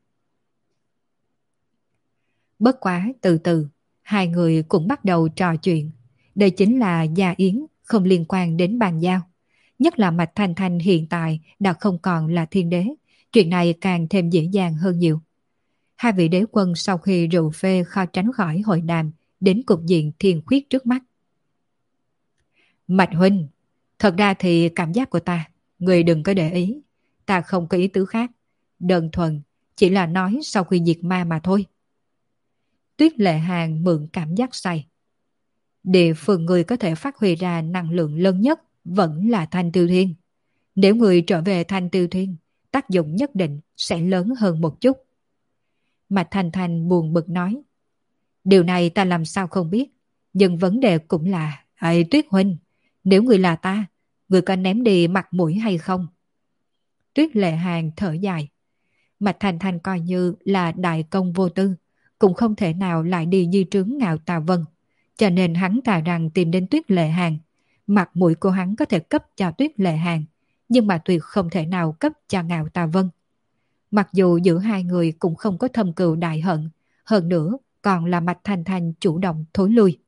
Bất quá từ từ, hai người cũng bắt đầu trò chuyện. Đây chính là gia yến, không liên quan đến bàn giao. Nhất là Mạch Thanh Thanh hiện tại đã không còn là thiên đế, chuyện này càng thêm dễ dàng hơn nhiều. Hai vị đế quân sau khi rượu phê khó tránh khỏi hội đàm đến cục diện thiên khuyết trước mắt. Mạch huynh, thật ra thì cảm giác của ta, người đừng có để ý, ta không có ý tứ khác, đơn thuần chỉ là nói sau khi diệt ma mà thôi. Tuyết Lệ Hàn mượn cảm giác say. Địa phương người có thể phát huy ra năng lượng lớn nhất vẫn là Thanh Tiêu Thiên. Nếu người trở về Thanh Tiêu Thiên, tác dụng nhất định sẽ lớn hơn một chút. Mạch Thanh Thanh buồn bực nói. Điều này ta làm sao không biết, nhưng vấn đề cũng là, ây Tuyết huynh, nếu người là ta, người có ném đi mặt mũi hay không? Tuyết Lệ Hàn thở dài. Mạch Thanh Thanh coi như là đại công vô tư, cũng không thể nào lại đi di trướng Ngạo Tà Vân, cho nên hắn thà rằng tìm đến Tuyết Lệ Hàn. Mặt mũi của hắn có thể cấp cho Tuyết Lệ Hàn, nhưng mà tuyệt không thể nào cấp cho Ngạo Tà Vân. Mặc dù giữa hai người cũng không có thâm cừu đại hận, hơn nữa còn là Mạch Thanh Thanh chủ động thối lui.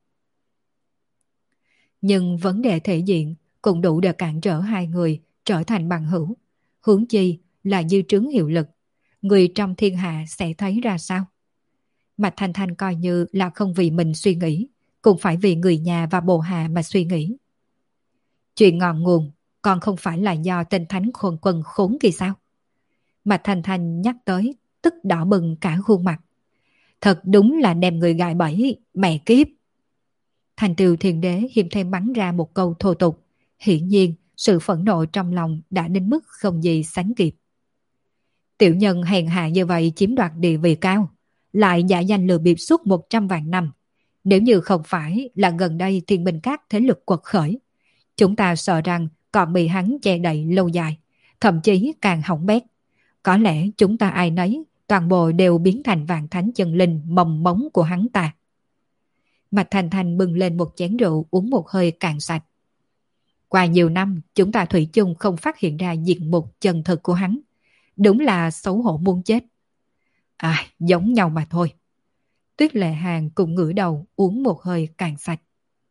Nhưng vấn đề thể diện cũng đủ để cản trở hai người trở thành bằng hữu. Huống chi là dư trướng hiệu lực, người trong thiên hạ sẽ thấy ra sao? Mạch Thanh Thanh coi như là không vì mình suy nghĩ, cũng phải vì người nhà và bộ hạ mà suy nghĩ. Chuyện ngọn nguồn còn không phải là do tên thánh khôn quân khốn kia sao? Mạch Thanh Thanh nhắc tới, tức đỏ bừng cả khuôn mặt. Thật đúng là đem người gài bẫy, mẹ kiếp. Thành Tiêu Thiên Đế hiềm thêm bắn ra một câu thô tục. Hiển nhiên, sự phẫn nộ trong lòng đã đến mức không gì sánh kịp. Tiểu nhân hèn hạ như vậy chiếm đoạt địa vị cao, lại giả danh lừa bịp suốt một trăm vạn năm. Nếu như không phải là gần đây Thiên Bình Các thế lực quật khởi, chúng ta sợ rằng còn bị hắn che đậy lâu dài, thậm chí càng hỏng bét. Có lẽ chúng ta ai nấy, toàn bộ đều biến thành vạn thánh chân linh mầm mống của hắn ta. Mạch Thanh Thanh bưng lên một chén rượu uống một hơi cạn sạch. Qua nhiều năm, chúng ta thủy chung không phát hiện ra diện mục chân thực của hắn. Đúng là xấu hổ muốn chết. À, giống nhau mà thôi. Tuyết Lệ Hàn cùng ngửa đầu uống một hơi cạn sạch.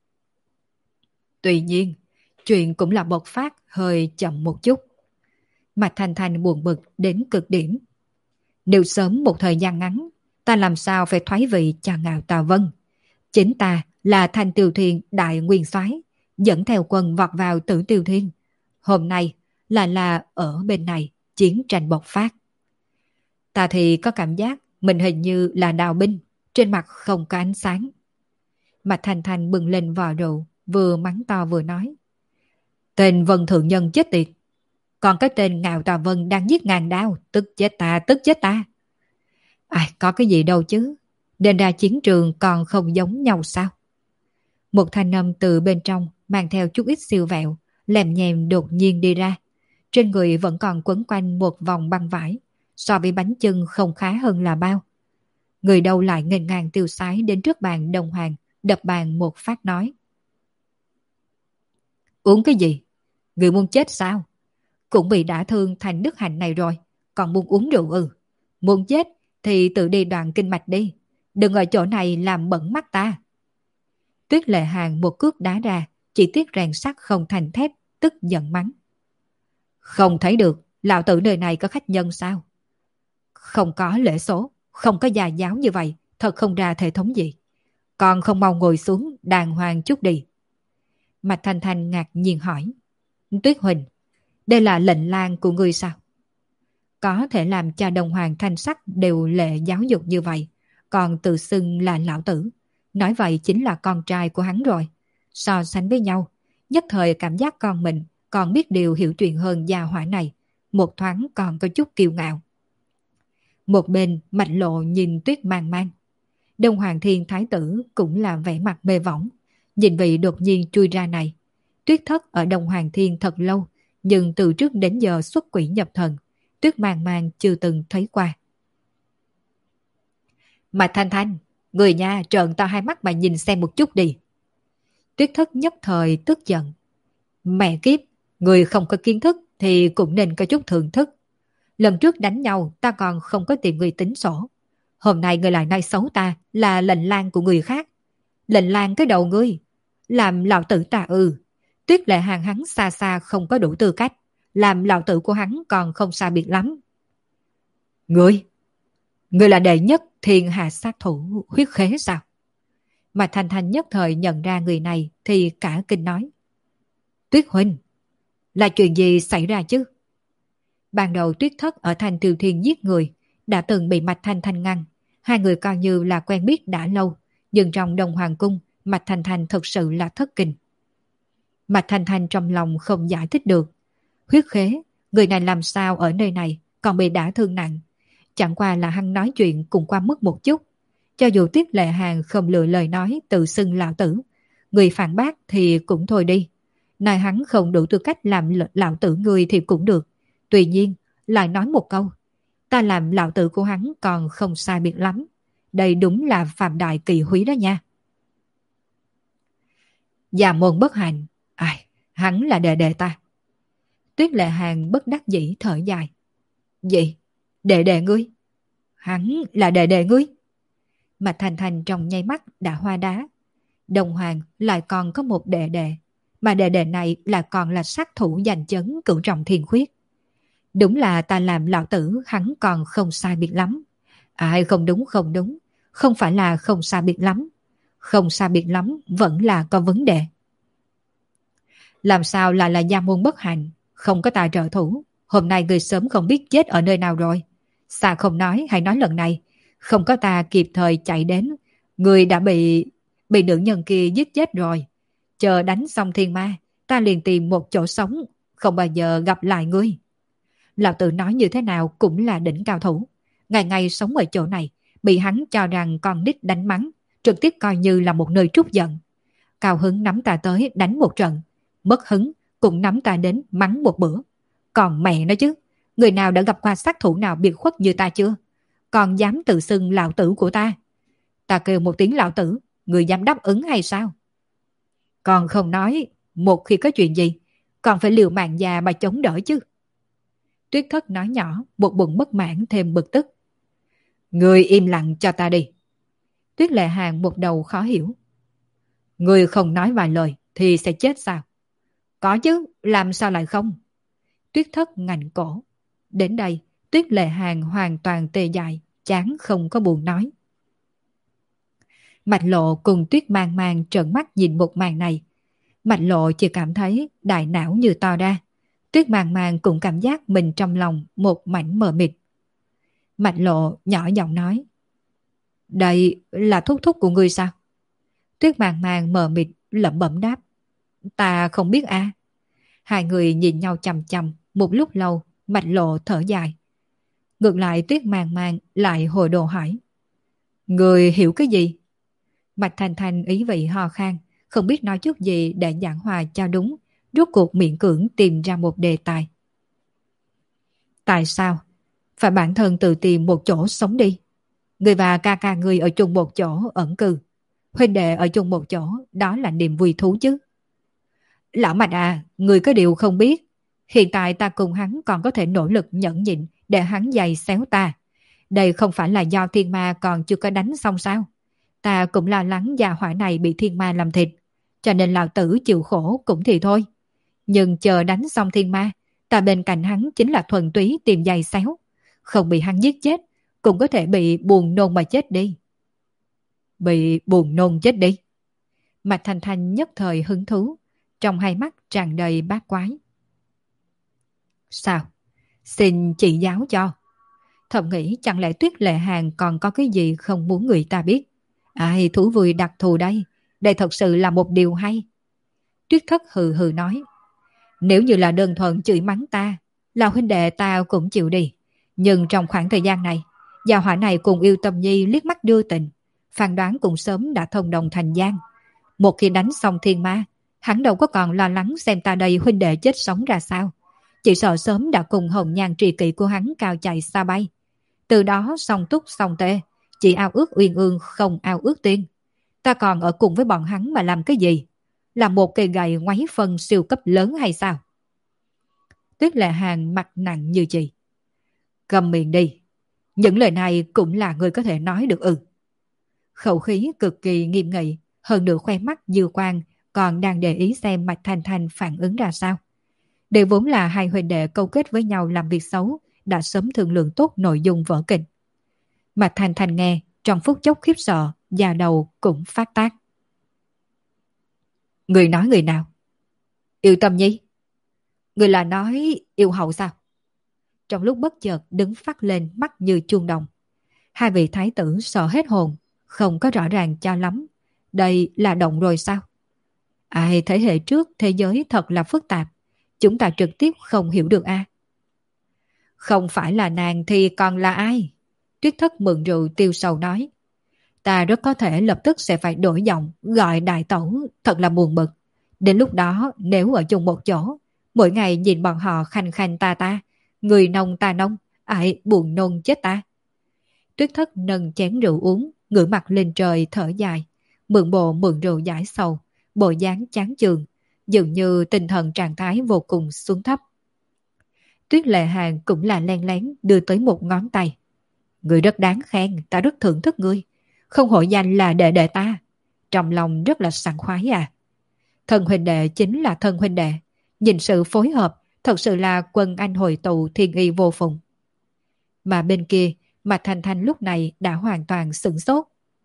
Tuy nhiên, chuyện cũng là bộc phát hơi chậm một chút. Mạch Thanh Thanh buồn bực đến cực điểm. Nếu sớm một thời gian ngắn, ta làm sao phải thoái vị cho Ngạo Tà Vân. Chính ta là Thanh Tiêu Thiên đại nguyên soái, dẫn theo quân vọt vào Tử Tiêu Thiên. Hôm nay là là ở bên này chiến tranh bộc phát. Ta thì có cảm giác mình hình như là đào binh, trên mặt không có ánh sáng. Mạch Thanh Thanh bừng lên vò rượu, vừa mắng to vừa nói. Tên Vân Thượng Nhân chết tiệt. Còn cái tên Ngạo Tà Vân đang giết ngàn đao, tức chết ta, tức chết ta. Ai, có cái gì đâu chứ. Nên ra chiến trường còn không giống nhau sao? Một thanh âm từ bên trong mang theo chút ít siêu vẹo, lèm nhèm đột nhiên đi ra. Trên người vẫn còn quấn quanh một vòng băng vải, so với bánh chưng không khá hơn là bao. Người đâu lại nghênh ngang tiêu sái đến trước bàn đồng hoàng, đập bàn một phát nói. Uống cái gì? Người muốn chết sao? Cũng bị đả thương thành đức hạnh này rồi, còn muốn uống rượu ư? Muốn chết thì tự đi đoạn kinh mạch đi, đừng ở chỗ này làm bẩn mắt ta. Tuyết Lệ Hàng một cước đá ra, chỉ tiếc rèn sắt không thành thép, tức giận mắng. Không thấy được, lão tử nơi này có khách nhân sao? Không có lễ số, không có gia giáo như vậy, thật không ra thể thống gì. Còn không mau ngồi xuống đàng hoàng chút đi. Mạch Thanh Thanh ngạc nhiên hỏi. Tuyết Huỳnh, đây là lệnh lang của ngươi sao? Có thể làm cho đồng hoàng thanh sắc đều lệ giáo dục như vậy, còn tự xưng là lão tử. Nói vậy chính là con trai của hắn rồi. So sánh với nhau, nhất thời cảm giác con mình còn biết điều hiểu chuyện hơn gia hỏa này, một thoáng còn có chút kiêu ngạo. Một bên Mạch Lộ nhìn Tuyết Mang Mang. Đông Hoàng Thiên Thái Tử cũng là vẻ mặt mê võng, nhìn vị đột nhiên chui ra này. Tuyết Thất ở Đông Hoàng Thiên thật lâu, nhưng từ trước đến giờ xuất quỷ nhập thần, Tuyết Mang Mang chưa từng thấy qua. Mạch Thanh Thanh, người nha trợn to hai mắt mà nhìn xem một chút đi. Tuyết Thất nhất thời tức giận. Mẹ kiếp, người không có kiến thức thì cũng nên có chút thưởng thức. Lần trước đánh nhau ta còn không có tìm người tính sổ. Hôm nay người lại nói xấu ta là lệnh lang của người khác. Lệnh lang cái đầu ngươi, làm lão tử ta ư. Tuyết Lệ Hàng hắn xa xa không có đủ tư cách, làm lão tử của hắn còn không xa biệt lắm. Ngươi, ngươi là đệ nhất thiên hạ sát thủ huyết khế sao? Mà Thanh Thanh nhất thời nhận ra người này thì cả kinh nói. Tuyết Huynh, là chuyện gì xảy ra chứ? Ban đầu Tuyết Thất ở Thanh Tiêu Thiên giết người, đã từng bị Mạch Thanh Thanh ngăn. Hai người coi như là quen biết đã lâu, nhưng trong Đông Hoàng Cung, Mạch Thanh Thanh thực sự là thất kinh. Mạch Thanh Thanh trong lòng không giải thích được. Huyết khế, người này làm sao ở nơi này, còn bị đả thương nặng. Chẳng qua là hắn nói chuyện cũng qua mức một chút. Cho dù Tuyết Lệ Hàng không lựa lời nói tự xưng lão tử, người phản bác thì cũng thôi đi. Nói hắn không đủ tư cách làm lão tử người thì cũng được. Tuy nhiên, lại nói một câu. Ta làm lão tử của hắn còn không sai biệt lắm. Đây đúng là phạm đại kỳ húy đó nha. Già môn bất hạnh. Ai, hắn là đệ đệ ta. Tuyết Lệ Hàng bất đắc dĩ thở dài. Gì? Đệ đệ ngươi? Hắn là đệ đệ ngươi? Mạch Thanh Thanh trong nháy mắt đã hoa đá. Đồng Hoàng lại còn có một đệ đệ. Mà đệ đệ này là còn là sát thủ giành chấn cửu trọng thiên khuyết. Đúng là ta làm lão tử hắn còn không sai biệt lắm. À không đúng không đúng. Không phải là không sai biệt lắm. Không sai biệt lắm vẫn là có vấn đề. Làm sao lại là gia môn bất hạnh. Không có tài trợ thủ. Hôm nay người sớm không biết chết ở nơi nào rồi. Sao không nói hãy nói lần này. Không có ta kịp thời chạy đến. Người đã bị Bị nữ nhân kia giết chết rồi. Chờ đánh xong thiên ma, ta liền tìm một chỗ sống. Không bao giờ gặp lại ngươi. Lão tử nói như thế nào cũng là đỉnh cao thủ. Ngày ngày sống ở chỗ này, bị hắn cho rằng con nít đánh mắng, trực tiếp coi như là một nơi trút giận. Cao hứng nắm ta tới đánh một trận, mất hứng cũng nắm ta đến mắng một bữa. Còn mẹ nó chứ, người nào đã gặp qua sát thủ nào biệt khuất như ta chưa? Còn dám tự xưng lão tử của ta. Ta kêu một tiếng lão tử, người dám đáp ứng hay sao? Còn không nói, một khi có chuyện gì, còn phải liều mạng già mà chống đỡ chứ. Tuyết Thất nói nhỏ, một bụng bất mãn thêm bực tức. Người im lặng cho ta đi. Tuyết Lệ Hàng một đầu khó hiểu. Người không nói vài lời thì sẽ chết sao? Có chứ, làm sao lại không? Tuyết Thất ngạnh cổ. Đến đây, Tuyết Lệ Hàng hoàn toàn tê dại, chán không có buồn nói. Mạch Lộ cùng Tuyết Mang Mang trợn mắt nhìn một màn này. Mạch Lộ chỉ cảm thấy đại não như to ra. Tuyết Mang Mang cũng cảm giác mình trong lòng một mảnh mờ mịt. Mạch Lộ nhỏ giọng nói: đây là thúc thúc của ngươi sao? Tuyết Mang Mang mờ mịt lẩm bẩm đáp: ta không biết a. À. Hai người nhìn nhau chằm chằm một lúc lâu. Mạch Lộ thở dài. Ngược lại Tuyết Mang Mang lại hồi đồ hỏi: người hiểu cái gì? Mạch Thanh Thanh ý vị ho khan, không biết nói chút gì để giảng hòa cho đúng, rốt cuộc miễn cưỡng tìm ra một đề tài. Tại sao phải bản thân tự tìm một chỗ sống đi? Người và ca ca người ở chung một chỗ ẩn cư, huynh đệ ở chung một chỗ, đó là niềm vui thú chứ. Lão Mạch à, người có điều không biết, hiện tại ta cùng hắn còn có thể nỗ lực nhẫn nhịn để hắn giày xéo ta. Đây không phải là do thiên ma còn chưa có đánh xong sao? Ta cũng lo lắng già hỏa này bị thiên ma làm thịt, cho nên lão tử chịu khổ cũng thì thôi. Nhưng chờ đánh xong thiên ma, ta bên cạnh hắn chính là thuần túy tìm giày xéo. Không bị hắn giết chết, cũng có thể bị buồn nôn mà chết đi. Bị buồn nôn chết đi? Mạch Thanh Thanh nhất thời hứng thú, trong hai mắt tràn đầy bát quái. Sao? Xin chỉ giáo cho. Thầm nghĩ chẳng lẽ Tuyết Lệ Hàng còn có cái gì không muốn người ta biết. Ai thú vui đặc thù đây, đây thật sự là một điều hay. Tuyết Thất hừ hừ nói: nếu như là đơn thuần chửi mắng ta, là huynh đệ ta cũng chịu đi. Nhưng trong khoảng thời gian này, gia hỏa này cùng Yêu Tâm Nhi liếc mắt đưa tình, phán đoán cũng sớm đã thông đồng thành gian. Một khi đánh xong thiên ma, hắn đâu có còn lo lắng xem ta đây huynh đệ chết sống ra sao. Chỉ sợ sớm đã cùng hồng nhan tri kỷ của hắn cao chạy xa bay. Từ đó song túc song tê, chỉ ao ước uyên ương không ao ước tiên. Ta còn ở cùng với bọn hắn mà làm cái gì? Là một cây gậy ngoáy phân siêu cấp lớn hay sao? Tuyết Lệ Hàng mặt nặng như chì. Cầm miệng đi. Những lời này cũng là người có thể nói được ư? Khẩu khí cực kỳ nghiêm nghị, hơn nữa khoe mắt dư quang còn đang để ý xem Mạch Thanh Thanh phản ứng ra sao. Đều vốn là hai huynh đệ câu kết với nhau làm việc xấu, đã sớm thương lượng tốt nội dung vở kịch. Mạch Thanh Thanh nghe, trong phút chốc khiếp sợ, da đầu cũng phát tác. Người nói người nào? Yêu Tâm Nhi? Người là nói yêu hậu sao? Trong lúc bất chợt đứng phát lên mắt như chuông đồng. Hai vị thái tử sợ hết hồn, không có rõ ràng cho lắm. Đây là động rồi sao? Ai thế hệ trước thế giới thật là phức tạp, chúng ta trực tiếp không hiểu được a. À? Không phải là nàng thì còn là ai? Tuyết Thất mượn rượu tiêu sầu nói. Ta rất có thể lập tức sẽ phải đổi giọng gọi đại tẩu, thật là buồn bực. Đến lúc đó nếu ở chung một chỗ, mỗi ngày nhìn bọn họ khanh khanh ta ta, người nông ta nông, ai buồn nôn chết ta. Tuyết Thất nâng chén rượu uống, ngửa mặt lên trời thở dài, mượn bộ mượn rượu giải sầu, bộ dáng chán chường, dường như tinh thần trạng thái vô cùng xuống thấp. Tuyết Lệ Hàng cũng là len lén đưa tới một ngón tay. Người rất đáng khen, ta rất thưởng thức ngươi. Không hội danh là đệ đệ ta. Trong lòng rất là sảng khoái à. Thân huynh đệ chính là thân huynh đệ. Nhìn sự phối hợp, thật sự là quân anh hội tụ thiên y vô phùng. Mà bên kia, Mạch Thanh Thanh lúc này đã hoàn toàn sửng sốt.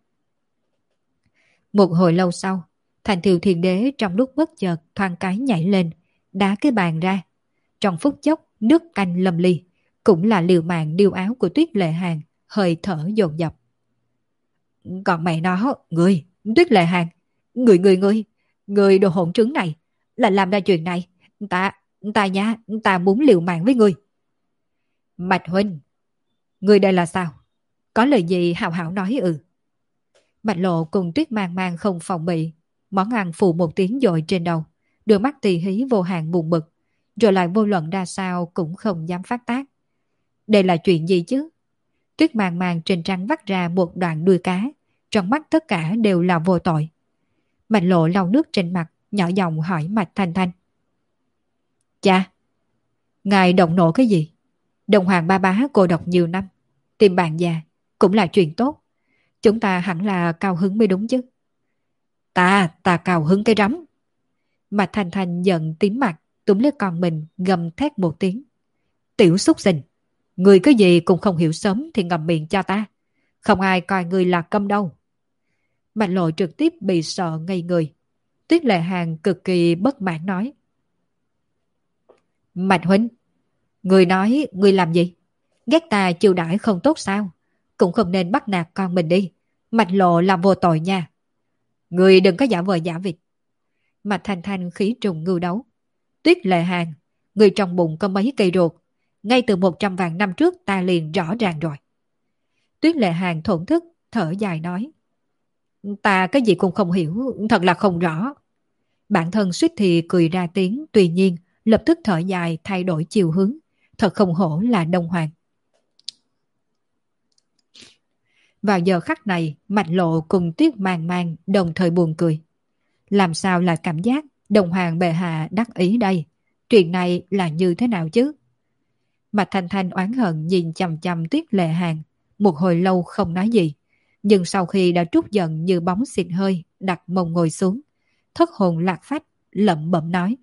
Một hồi lâu sau, Thành Thiều Thiên Đế trong lúc bất chợt thoáng cái nhảy lên, đá cái bàn ra. Trong phút chốc, nước canh lâm ly, cũng là liều mạng điêu áo của Tuyết Lệ Hàng, hơi thở dồn dập. Còn mẹ nó, người, Tuyết Lệ Hàng, người người người, người đồ hỗn trứng này, là làm ra chuyện này, ta, ta nha, ta muốn liều mạng với người. Mạch huynh, người đây là sao? Có lời gì hào hảo nói ừ. Mạch Lộ cùng Tuyết Mang Mang không phòng bị, món ăn phụ một tiếng dội trên đầu, đôi mắt tì hí vô hạn buồn bực, rồi lại vô luận ra sao cũng không dám phát tác. Đây là chuyện gì chứ? Tuyết Mang Mang trên trán vắt ra một đoạn đuôi cá, trong mắt tất cả đều là vô tội. Mạch Lộ lau nước trên mặt, nhỏ giọng hỏi Mạch Thanh Thanh. Cha, ngài động nộ cái gì? Đồng Hoàng ba bá cô độc nhiều năm, tìm bạn già cũng là chuyện tốt. Chúng ta hẳn là cao hứng mới đúng chứ. Ta, ta cao hứng cái rắm. Mạch Thanh Thanh giận tím mặt, túm lấy con mình gầm thét một tiếng. Tiểu xúc sinh, Người cái gì cũng không hiểu sớm thì ngậm miệng cho ta. Không ai coi người là câm đâu. Bạch Lộ trực tiếp bị sợ ngây người. Tuyết Lệ Hàng cực kỳ bất mãn nói. Mạch huynh, người nói người làm gì? Ghét ta chiêu đãi không tốt sao? Cũng không nên bắt nạt con mình đi. Mạch Lộ làm vô tội nha. Người đừng có giả vờ giả vịt. Mạch Thanh Thanh khí trùng ngưu đấu. Tuyết Lệ Hàng, người trong bụng có mấy cây ruột. Ngay từ một trăm vạn năm trước ta liền rõ ràng rồi. Tuyết Lệ Hàng thổn thức, thở dài nói. Ta cái gì cũng không hiểu, thật là không rõ. Bản thân suýt thì cười ra tiếng, tuy nhiên lập tức thở dài thay đổi chiều hướng. Thật không hổ là Đông Hoàng. Vào giờ khắc này, Mạch Lộ cùng Tuyết Màng Màng đồng thời buồn cười. Làm sao là cảm giác Đông Hoàng bệ hạ đắc ý đây? Chuyện này là như thế nào chứ? Mạch Thanh Thanh oán hận nhìn chằm chằm Tuyết Lệ Hàng, một hồi lâu không nói gì. Nhưng sau khi đã trút giận như bóng xịt hơi, đặt mông ngồi xuống, thất hồn lạc phách, lẩm bẩm nói.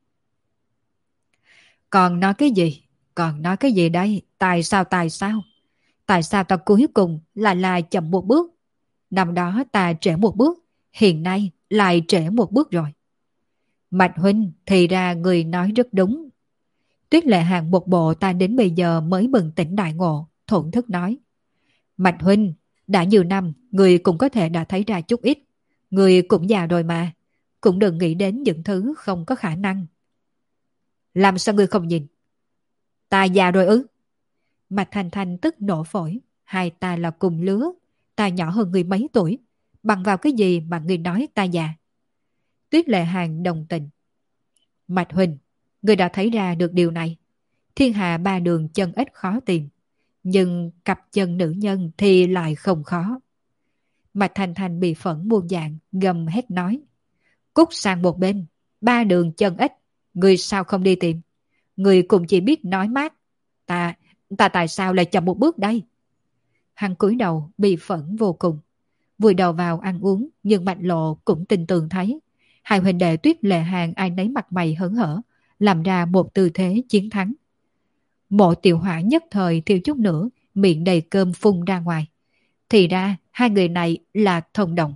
Còn nói cái gì? Còn nói cái gì đây? Tại sao tại sao? Tại sao ta cuối cùng lại là chậm một bước? Năm đó ta trễ một bước, hiện nay lại trễ một bước rồi. Mạch huynh, thì ra người nói rất đúng. Tuyết Lệ Hàng một bộ ta đến bây giờ mới bừng tỉnh đại ngộ, thổn thức nói. Mạch huynh, đã nhiều năm, người cũng có thể đã thấy ra chút ít. Người cũng già rồi mà, cũng đừng nghĩ đến những thứ không có khả năng. Làm sao người không nhìn? Ta già rồi ư? Mạch Thanh Thanh tức nổ phổi, hai ta là cùng lứa, ta nhỏ hơn người mấy tuổi, bằng vào cái gì mà người nói ta già? Tuyết Lệ Hàng đồng tình. Mạch huynh, người đã thấy ra được điều này. Thiên hạ ba đường chân ít khó tìm, nhưng cặp chân nữ nhân thì lại không khó. Mạch Thanh Thanh bị phẫn muôn dạng, gầm hét nói. Cút sang một bên, ba đường chân ít, người sao không đi tìm? Người cũng chỉ biết nói mát. Ta, ta tại sao lại chậm một bước đây? Hắn cúi đầu bị phẫn vô cùng. Vùi đầu vào ăn uống, nhưng Mạch Lộ cũng tin tường thấy. Hai huynh đệ Tuyết Lệ Hàng ai nấy mặt mày hớn hở, làm ra một tư thế chiến thắng. Mộ Tiểu Hỏa nhất thời thiếu chút nữa, miệng đầy cơm phun ra ngoài. Thì ra, hai người này là thông đồng.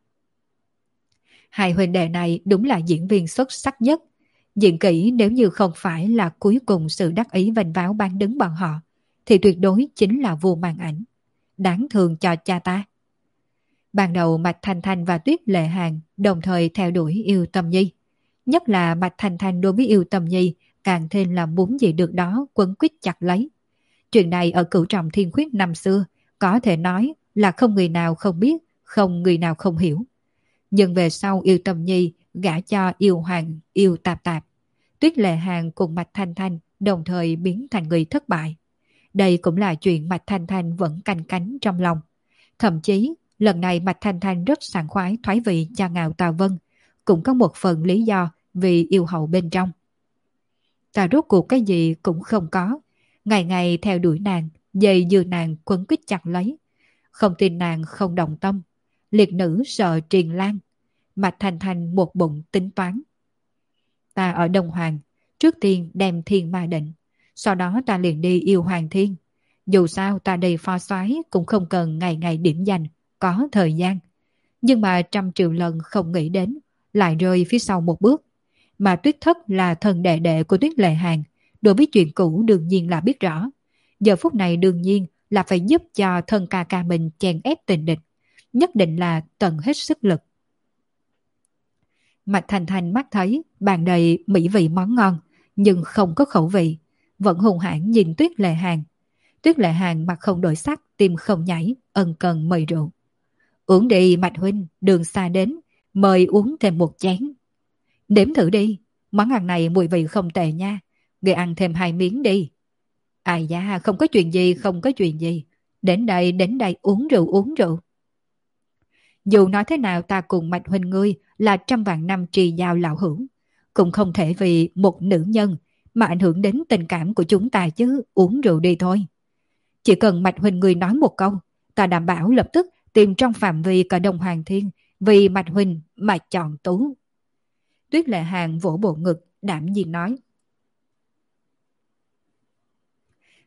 Hai huynh đệ này đúng là diễn viên xuất sắc nhất. Diễn kỹ nếu như không phải là cuối cùng sự đắc ý vênh váo ban đứng bọn họ, thì tuyệt đối chính là vua màn ảnh. Đáng thương cho cha ta. Ban đầu Mạch Thanh Thanh và Tuyết Lệ Hàng đồng thời theo đuổi Yêu Tâm Nhi. Nhất là Mạch Thanh Thanh đối với Yêu Tâm Nhi càng thêm là muốn gì được đó quấn quýt chặt lấy. Chuyện này ở Cửu Trọng Thiên Khuyết năm xưa có thể nói là không người nào không biết, không người nào không hiểu. Nhưng về sau Yêu Tâm Nhi gả cho Yêu Hoàng, Yêu Tạp Tạp, Tuyết Lệ Hàng cùng Mạch Thanh Thanh đồng thời biến thành người thất bại. Đây cũng là chuyện Mạch Thanh Thanh vẫn canh cánh trong lòng. Thậm chí lần này Mạch Thanh Thanh rất sảng khoái thoái vị cho Ngạo Tà Vân, cũng có một phần lý do vì yêu hậu bên trong. Ta rốt cuộc cái gì cũng không có, ngày ngày theo đuổi nàng, dây dưa nàng quấn quýt chặt lấy. Không tin nàng không đồng tâm, liệt nữ sợ truyền lan. Mạch Thanh Thanh một bụng tính toán. Ta ở Đông Hoàng, trước tiên đem thiên ma định, sau đó ta liền đi yêu Hoàng Thiên. Dù sao ta đầy pho xoái cũng không cần ngày ngày điểm danh, có thời gian. Nhưng mà trăm triệu lần không nghĩ đến, lại rơi phía sau một bước. Mà Tuyết Thất là thần đệ đệ của Tuyết Lệ Hàng, đối với chuyện cũ đương nhiên là biết rõ. Giờ phút này đương nhiên là phải giúp cho thân ca ca mình chèn ép tình địch, nhất định là tận hết sức lực. Mạch Thanh Thanh mắt thấy bàn đầy mỹ vị món ngon, nhưng không có khẩu vị, vẫn hùng hãn nhìn Tuyết Lệ Hàng. Tuyết Lệ Hàng mặt không đổi sắc, tim không nhảy, ân cần mời rượu. Uống đi Mạch huynh, đường xa đến, mời uống thêm một chén. Nếm thử đi, món ăn này mùi vị không tệ nha, người ăn thêm hai miếng đi. Ai da, không có chuyện gì, không có chuyện gì. Đến đây, đến đây uống rượu, uống rượu. Dù nói thế nào ta cùng Mạch huynh ngươi là trăm vạn năm trì giao lão hữu, cũng không thể vì một nữ nhân mà ảnh hưởng đến tình cảm của chúng ta chứ, uống rượu đi thôi. Chỉ cần Mạch huynh ngươi nói một câu, ta đảm bảo lập tức tìm trong phạm vi cả Đông Hoàng Thiên vì Mạch huynh mà chọn tú. Tuyết Lệ Hàng vỗ bộ ngực, đảm nhiên nói.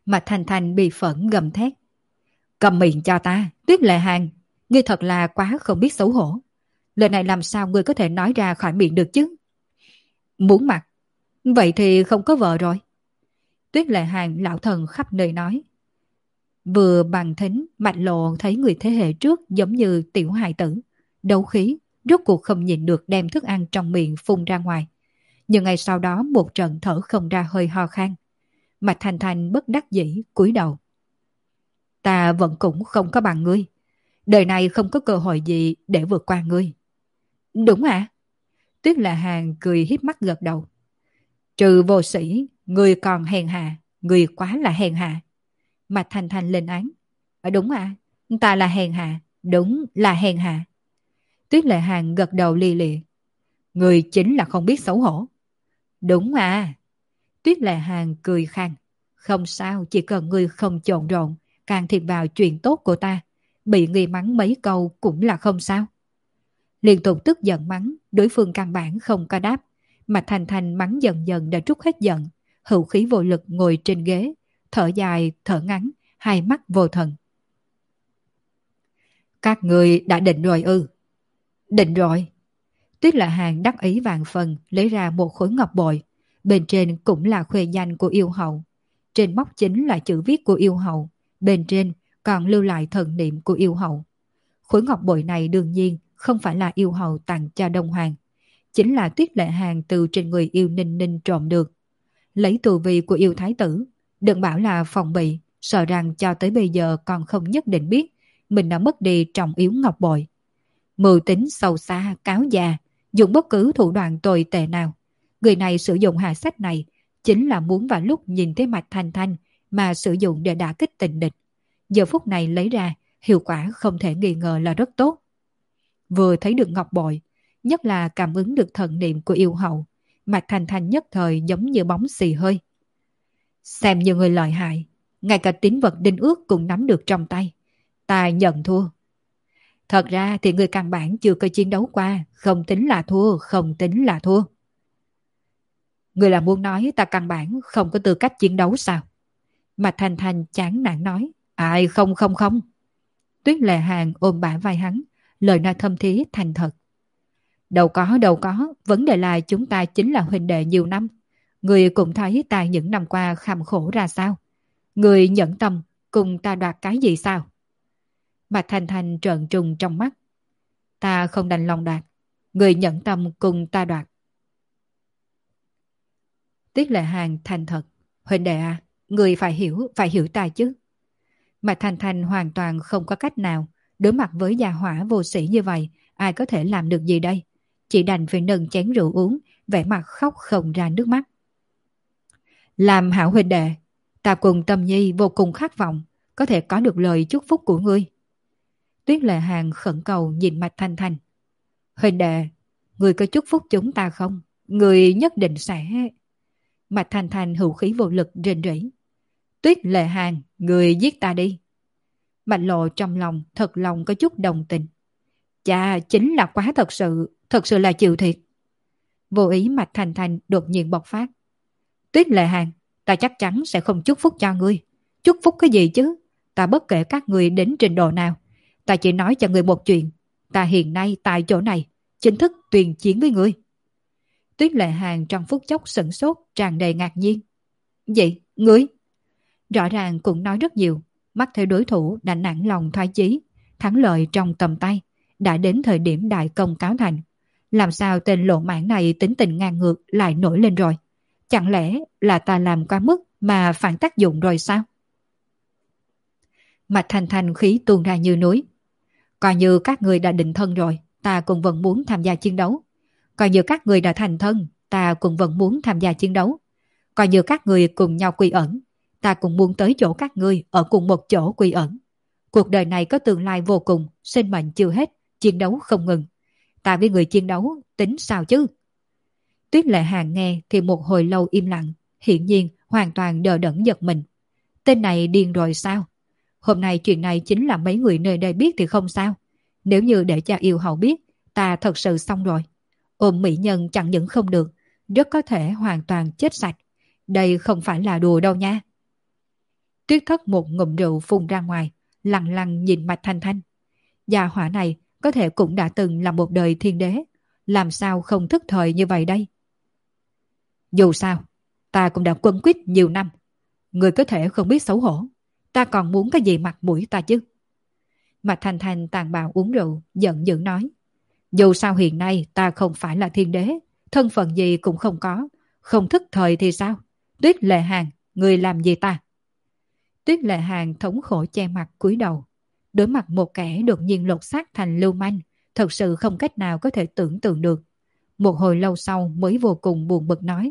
Mạch Thanh Thanh bị phẫn gầm thét. Cầm miệng cho ta, Tuyết Lệ Hàng, ngươi thật là quá không biết xấu hổ. Lời này làm sao ngươi có thể nói ra khỏi miệng được chứ? Muốn mặt, vậy thì không có vợ rồi. Tuyết Lệ Hàng lão thần khắp nơi nói. Vừa bằng thính, Mạch Lộ thấy người thế hệ trước giống như tiểu hài tử, đấu khí, rốt cuộc không nhịn được đem thức ăn trong miệng phun ra ngoài. Nhưng ngày sau đó một trận thở không ra hơi ho khan. Mạch Thanh Thanh bất đắc dĩ cúi đầu. Ta vẫn cũng không có bằng ngươi. Đời này không có cơ hội gì để vượt qua ngươi. Đúng ạ. À? Tuyết Lệ Hàng cười híp mắt gật đầu. Trừ vô sĩ, ngươi còn hèn hạ, ngươi quá là hèn hạ. Mạch Thanh Thanh lên án. À, đúng ạ, à? Ta là hèn hạ, đúng là hèn hạ. Tuyết Lệ Hàng gật đầu li lịa. Ngươi chính là không biết xấu hổ. Đúng à. Tuyết Lệ Hàng cười khang. Không sao, chỉ cần ngươi không trộn rộn, can thiệp vào chuyện tốt của ta, bị ngươi mắng mấy câu cũng là không sao. Liên tục tức giận mắng, đối phương căn bản không có đáp. Mạch Thanh Thanh mắng dần dần đã trút hết giận, hữu khí vô lực ngồi trên ghế, thở dài, thở ngắn, hai mắt vô thần. Các người đã định rồi ư? Định rồi. Tuyết Lệ Hàng đắc ý vàng phần lấy ra một khối ngọc bội, bên trên cũng là khuê danh của yêu hậu. Trên móc chính là chữ viết của yêu hậu, bên trên còn lưu lại thần niệm của yêu hậu. Khối ngọc bội này đương nhiên không phải là yêu hậu tặng cho Đông Hoàng, chính là Tuyết Lệ Hàng từ trên người yêu Ninh Ninh trộm được. Lấy tu vi của yêu thái tử, đừng bảo là phòng bị, sợ rằng cho tới bây giờ còn không nhất định biết mình đã mất đi trọng yếu ngọc bội. Mưu tính sâu xa, cáo già, dùng bất cứ thủ đoạn tồi tệ nào. Người này sử dụng hạ sách này chính là muốn vào lúc nhìn thấy Mạch Thanh Thanh mà sử dụng để đả kích tình địch. Giờ phút này lấy ra, hiệu quả không thể nghi ngờ là rất tốt. Vừa thấy được ngọc bội, nhất là cảm ứng được thần niệm của yêu hậu, Mạch Thanh Thanh nhất thời giống như bóng xì hơi. Xem như người lợi hại, ngay cả tín vật đinh ước cũng nắm được trong tay. Ta nhận thua. Thật ra thì người căn bản chưa có chiến đấu qua, không tính là thua, không tính là thua. Người là muốn nói ta căn bản không có tư cách chiến đấu sao? Mạch Thanh Thanh chán nản nói. Ai không không không. Tuyết Lệ Hàng ôm bả vai hắn, lời nói thâm thía thành thật. Đâu có, đâu có, vấn đề là chúng ta chính là huynh đệ nhiều năm. Người cũng thấy ta những năm qua kham khổ ra sao. Người nhẫn tâm cùng ta đoạt cái gì sao? Mạch Thanh Thanh trợn trùng trong mắt. Ta không đành lòng đoạt. Người nhẫn tâm cùng ta đoạt. Tuyết Lệ Hàng thành thật. Huynh đệ à, người phải hiểu, phải hiểu ta chứ. Mạch Thanh Thanh hoàn toàn không có cách nào. Đối mặt với gia hỏa vô sĩ như vậy, ai có thể làm được gì đây? Chỉ đành phải nâng chén rượu uống, vẻ mặt khóc không ra nước mắt. Làm hảo huynh đệ, ta cùng Tâm Nhi vô cùng khát vọng có thể có được lời chúc phúc của ngươi. Tuyết Lệ Hàng khẩn cầu nhìn Mạch Thanh Thanh. Huynh đệ, ngươi có chúc phúc chúng ta không? Ngươi nhất định sẽ... Mạch Thanh Thanh hữu khí vô lực rên rỉ. Tuyết Lệ Hàng, ngươi giết ta đi. Bạch Lộ trong lòng thật lòng có chút đồng tình. Chà, chính là quá thật sự, thật sự là chịu thiệt. Vô ý Mạch Thanh Thanh đột nhiên bộc phát. Tuyết Lệ Hàng, ta chắc chắn sẽ không chúc phúc cho ngươi. Chúc phúc cái gì chứ? Ta bất kể các ngươi đến trình độ nào. Ta chỉ nói cho ngươi một chuyện. Ta hiện nay tại chỗ này, chính thức tuyên chiến với ngươi. Tuyết Lệ Hàng trong phút chốc sửng sốt, tràn đầy ngạc nhiên. Vậy, ngươi? Rõ ràng cũng nói rất nhiều. Mắt theo đối thủ đã nản lòng thoái chí, thắng lợi trong tầm tay, đã đến thời điểm đại công cáo thành. Làm sao tên lộ mãn này tính tình ngang ngược lại nổi lên rồi? Chẳng lẽ là ta làm quá mức mà phản tác dụng rồi sao? Mạch Thanh Thanh khí tuôn ra như núi. Coi như các người đã định thân rồi, ta cũng vẫn muốn tham gia chiến đấu. Coi như các người đã thành thân, ta cũng vẫn muốn tham gia chiến đấu. Coi như các người cùng nhau quy ẩn, ta cũng muốn tới chỗ các ngươi ở cùng một chỗ quy ẩn. Cuộc đời này có tương lai vô cùng, sinh mệnh chưa hết, chiến đấu không ngừng. Ta với người chiến đấu, tính sao chứ? Tuyết Lệ Hàng nghe thì một hồi lâu im lặng, hiển nhiên hoàn toàn đờ đẫn giật mình. Tên này điên rồi sao? Hôm nay chuyện này chính là mấy người nơi đây biết thì không sao. Nếu như để cho yêu hậu biết, ta thật sự xong rồi. Ôm mỹ nhân chẳng những không được, rất có thể hoàn toàn chết sạch. Đây không phải là đùa đâu nha. Tuyết Thất một ngụm rượu phun ra ngoài, lặng lặng nhìn Mạch Thanh Thanh. Gia hỏa này có thể cũng đã từng là một đời thiên đế, làm sao không thức thời như vậy đây? Dù sao, ta cũng đã quấn quýt nhiều năm. Người có thể không biết xấu hổ, ta còn muốn cái gì mặt mũi ta chứ? Mạch Thanh Thanh tàn bạo uống rượu, giận dữ nói. Dù sao hiện nay ta không phải là thiên đế, thân phận gì cũng không có, không thức thời thì sao? Tuyết Lệ Hàng, người làm gì ta? Tuyết Lệ Hàng thống khổ che mặt cúi đầu. Đối mặt một kẻ đột nhiên lột xác thành lưu manh, thật sự không cách nào có thể tưởng tượng được. Một hồi lâu sau mới vô cùng buồn bực nói.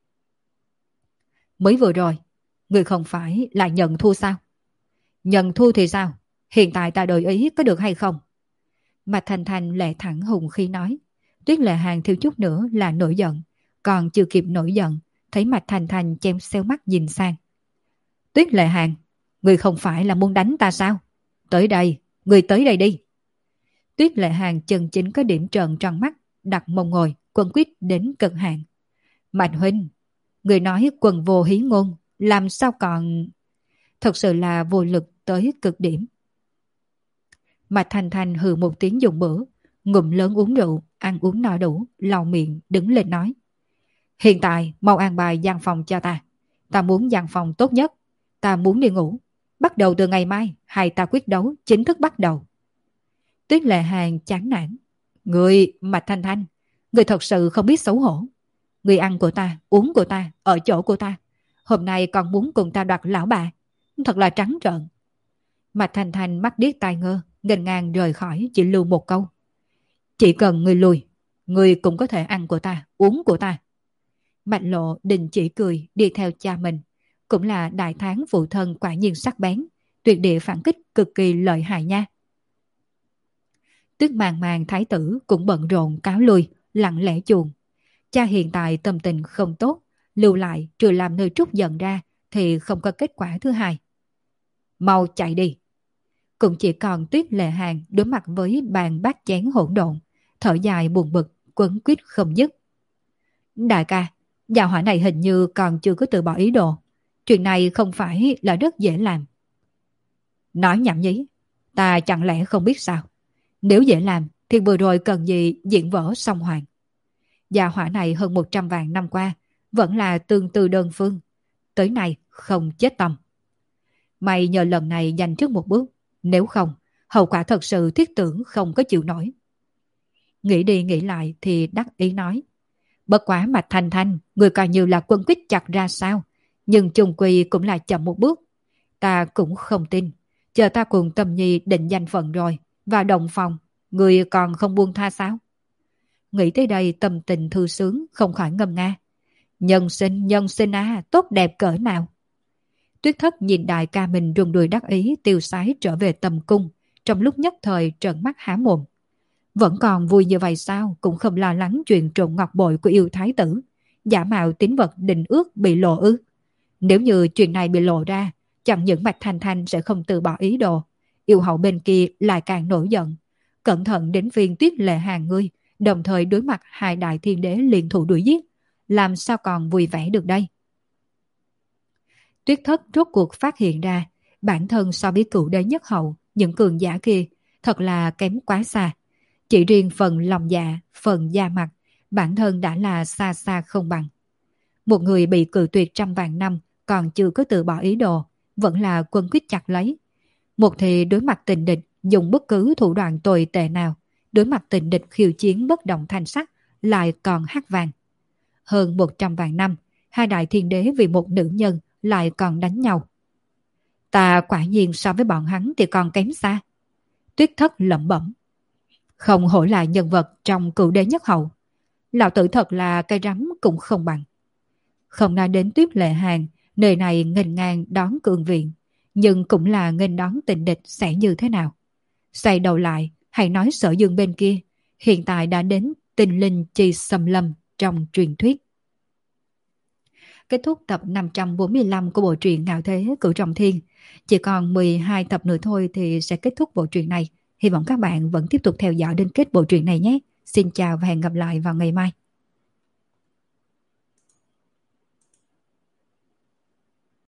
Mới vừa rồi, người không phải là nhận thua sao? Nhận thua thì sao? Hiện tại ta đổi ý có được hay không? Mạch Thanh Thanh lệ thẳng hùng khí nói. Tuyết Lệ Hàng thiếu chút nữa là nổi giận. Còn chưa kịp nổi giận, thấy Mạch Thanh Thanh chém xéo mắt nhìn sang. Tuyết Lệ Hàng, người không phải là muốn đánh ta sao? Tới đây, người tới đây đi. Tuyết Lệ Hàng chân chính có điểm trợn tròn mắt, đặt mông ngồi, quân quyết đến cực hạn. Mạch huynh, người nói quần vô hí ngôn, làm sao còn... Thật sự là vô lực tới cực điểm. Mạch Thanh Thanh hừ một tiếng dùng bữa, ngụm lớn uống rượu, ăn uống no đủ, lau miệng, đứng lên nói. Hiện tại, mau an bài gian phòng cho ta. Ta muốn gian phòng tốt nhất. Ta muốn đi ngủ. Bắt đầu từ ngày mai, hai ta quyết đấu chính thức bắt đầu. Tuyết Lệ Hàng chán nản. Người, Mạch Thanh Thanh, người thật sự không biết xấu hổ. Người ăn của ta, uống của ta, ở chỗ của ta. Hôm nay còn muốn cùng ta đoạt lão bà. Thật là trắng trợn. Mạch Thanh Thanh mắt điếc tai ngơ, nghênh ngang rời khỏi, chỉ lưu một câu. Chỉ cần người lùi, người cũng có thể ăn của ta, uống của ta. Mạch Lộ đình chỉ cười, đi theo cha mình. Cũng là đại thắng phụ thân quả nhiên sắc bén, tuyệt địa phản kích cực kỳ lợi hại nha. Tuyết Màng Màng thái tử cũng bận rộn cáo lui, lặng lẽ chuồn. Cha hiện tại tâm tình không tốt, lưu lại trừ làm nơi trút giận ra thì không có kết quả thứ hai. Mau chạy đi. Cũng chỉ còn Tuyết Lệ Hàng đối mặt với bàn bát chén hỗn độn, thở dài buồn bực, quấn quýt không dứt. Đại ca, gia hỏa này hình như còn chưa có từ bỏ ý đồ. Chuyện này không phải là rất dễ làm. Nói nhảm nhí, ta chẳng lẽ không biết sao? Nếu dễ làm thì vừa rồi cần gì diễn võ song hoàng. Gia hỏa này hơn một trăm vạn năm qua vẫn là tương tư đơn phương. Tới nay không chết tâm. Mày nhờ lần này giành trước một bước. Nếu không, hậu quả thật sự thiết tưởng không có chịu nổi. Nghĩ đi nghĩ lại thì đắc ý nói. Bất quá Mạch Thanh Thanh, người coi như là quân quyết chặt ra sao. Nhưng chung quy cũng là chậm một bước. Ta cũng không tin. Chờ ta cùng Tâm Nhi định danh phận rồi, vào đồng phòng, người còn không buông tha sao? Nghĩ tới đây tâm tình thư sướng, không khỏi ngâm nga. Nhân sinh, nhân sinh à, tốt đẹp cỡ nào? Tuyết Thất nhìn đại ca mình rung đùi đắc ý tiêu sái trở về tầm cung, trong lúc nhất thời trợn mắt há mồm. Vẫn còn vui như vậy sao, cũng không lo lắng chuyện trộm ngọc bội của yêu thái tử, giả mạo tín vật định ước bị lộ ư? Nếu như chuyện này bị lộ ra, chẳng những Mạch Thanh Thanh sẽ không từ bỏ ý đồ, yêu hậu bên kia lại càng nổi giận, cẩn thận đến phiên Tuyết Lệ Hàng ngươi, đồng thời đối mặt hai đại thiên đế liên thủ đuổi giết, làm sao còn vui vẻ được đây? Tuyết Thất rốt cuộc phát hiện ra, bản thân so với cựu đế nhất hậu, những cường giả kia, thật là kém quá xa. Chỉ riêng phần lòng dạ, phần da mặt, bản thân đã là xa xa không bằng. Một người bị cự tuyệt trăm vạn năm, còn chưa có từ bỏ ý đồ, vẫn là quân quyết chặt lấy. Một thì đối mặt tình địch, dùng bất cứ thủ đoạn tồi tệ nào, đối mặt tình địch khiêu chiến bất động thanh sắc, lại còn hát vàng. Hơn một trăm vạn năm, hai đại thiên đế vì một nữ nhân lại còn đánh nhau. Ta quả nhiên so với bọn hắn thì còn kém xa. Tuyết Thất lẩm bẩm. Không hổ là nhân vật trong cựu đế nhất hậu. Lão tử thật là cây rắm cũng không bằng. Không nói đến Tuyết Lệ Hàng, nơi này nghênh ngang đón cường viện, nhưng cũng là nghênh đón tình địch sẽ như thế nào. Xoay đầu lại, hãy nói Sở Dương bên kia, hiện tại đã đến tinh linh chi xâm lâm trong truyền thuyết. Kết thúc tập năm trăm bốn mươi lăm của bộ truyện Ngạo Thế Cửu Trọng Thiên. Chỉ còn mười hai tập nữa thôi thì sẽ kết thúc bộ truyện này. Hy vọng các bạn vẫn tiếp tục theo dõi đến kết bộ truyện này nhé. Xin chào và hẹn gặp lại vào ngày mai.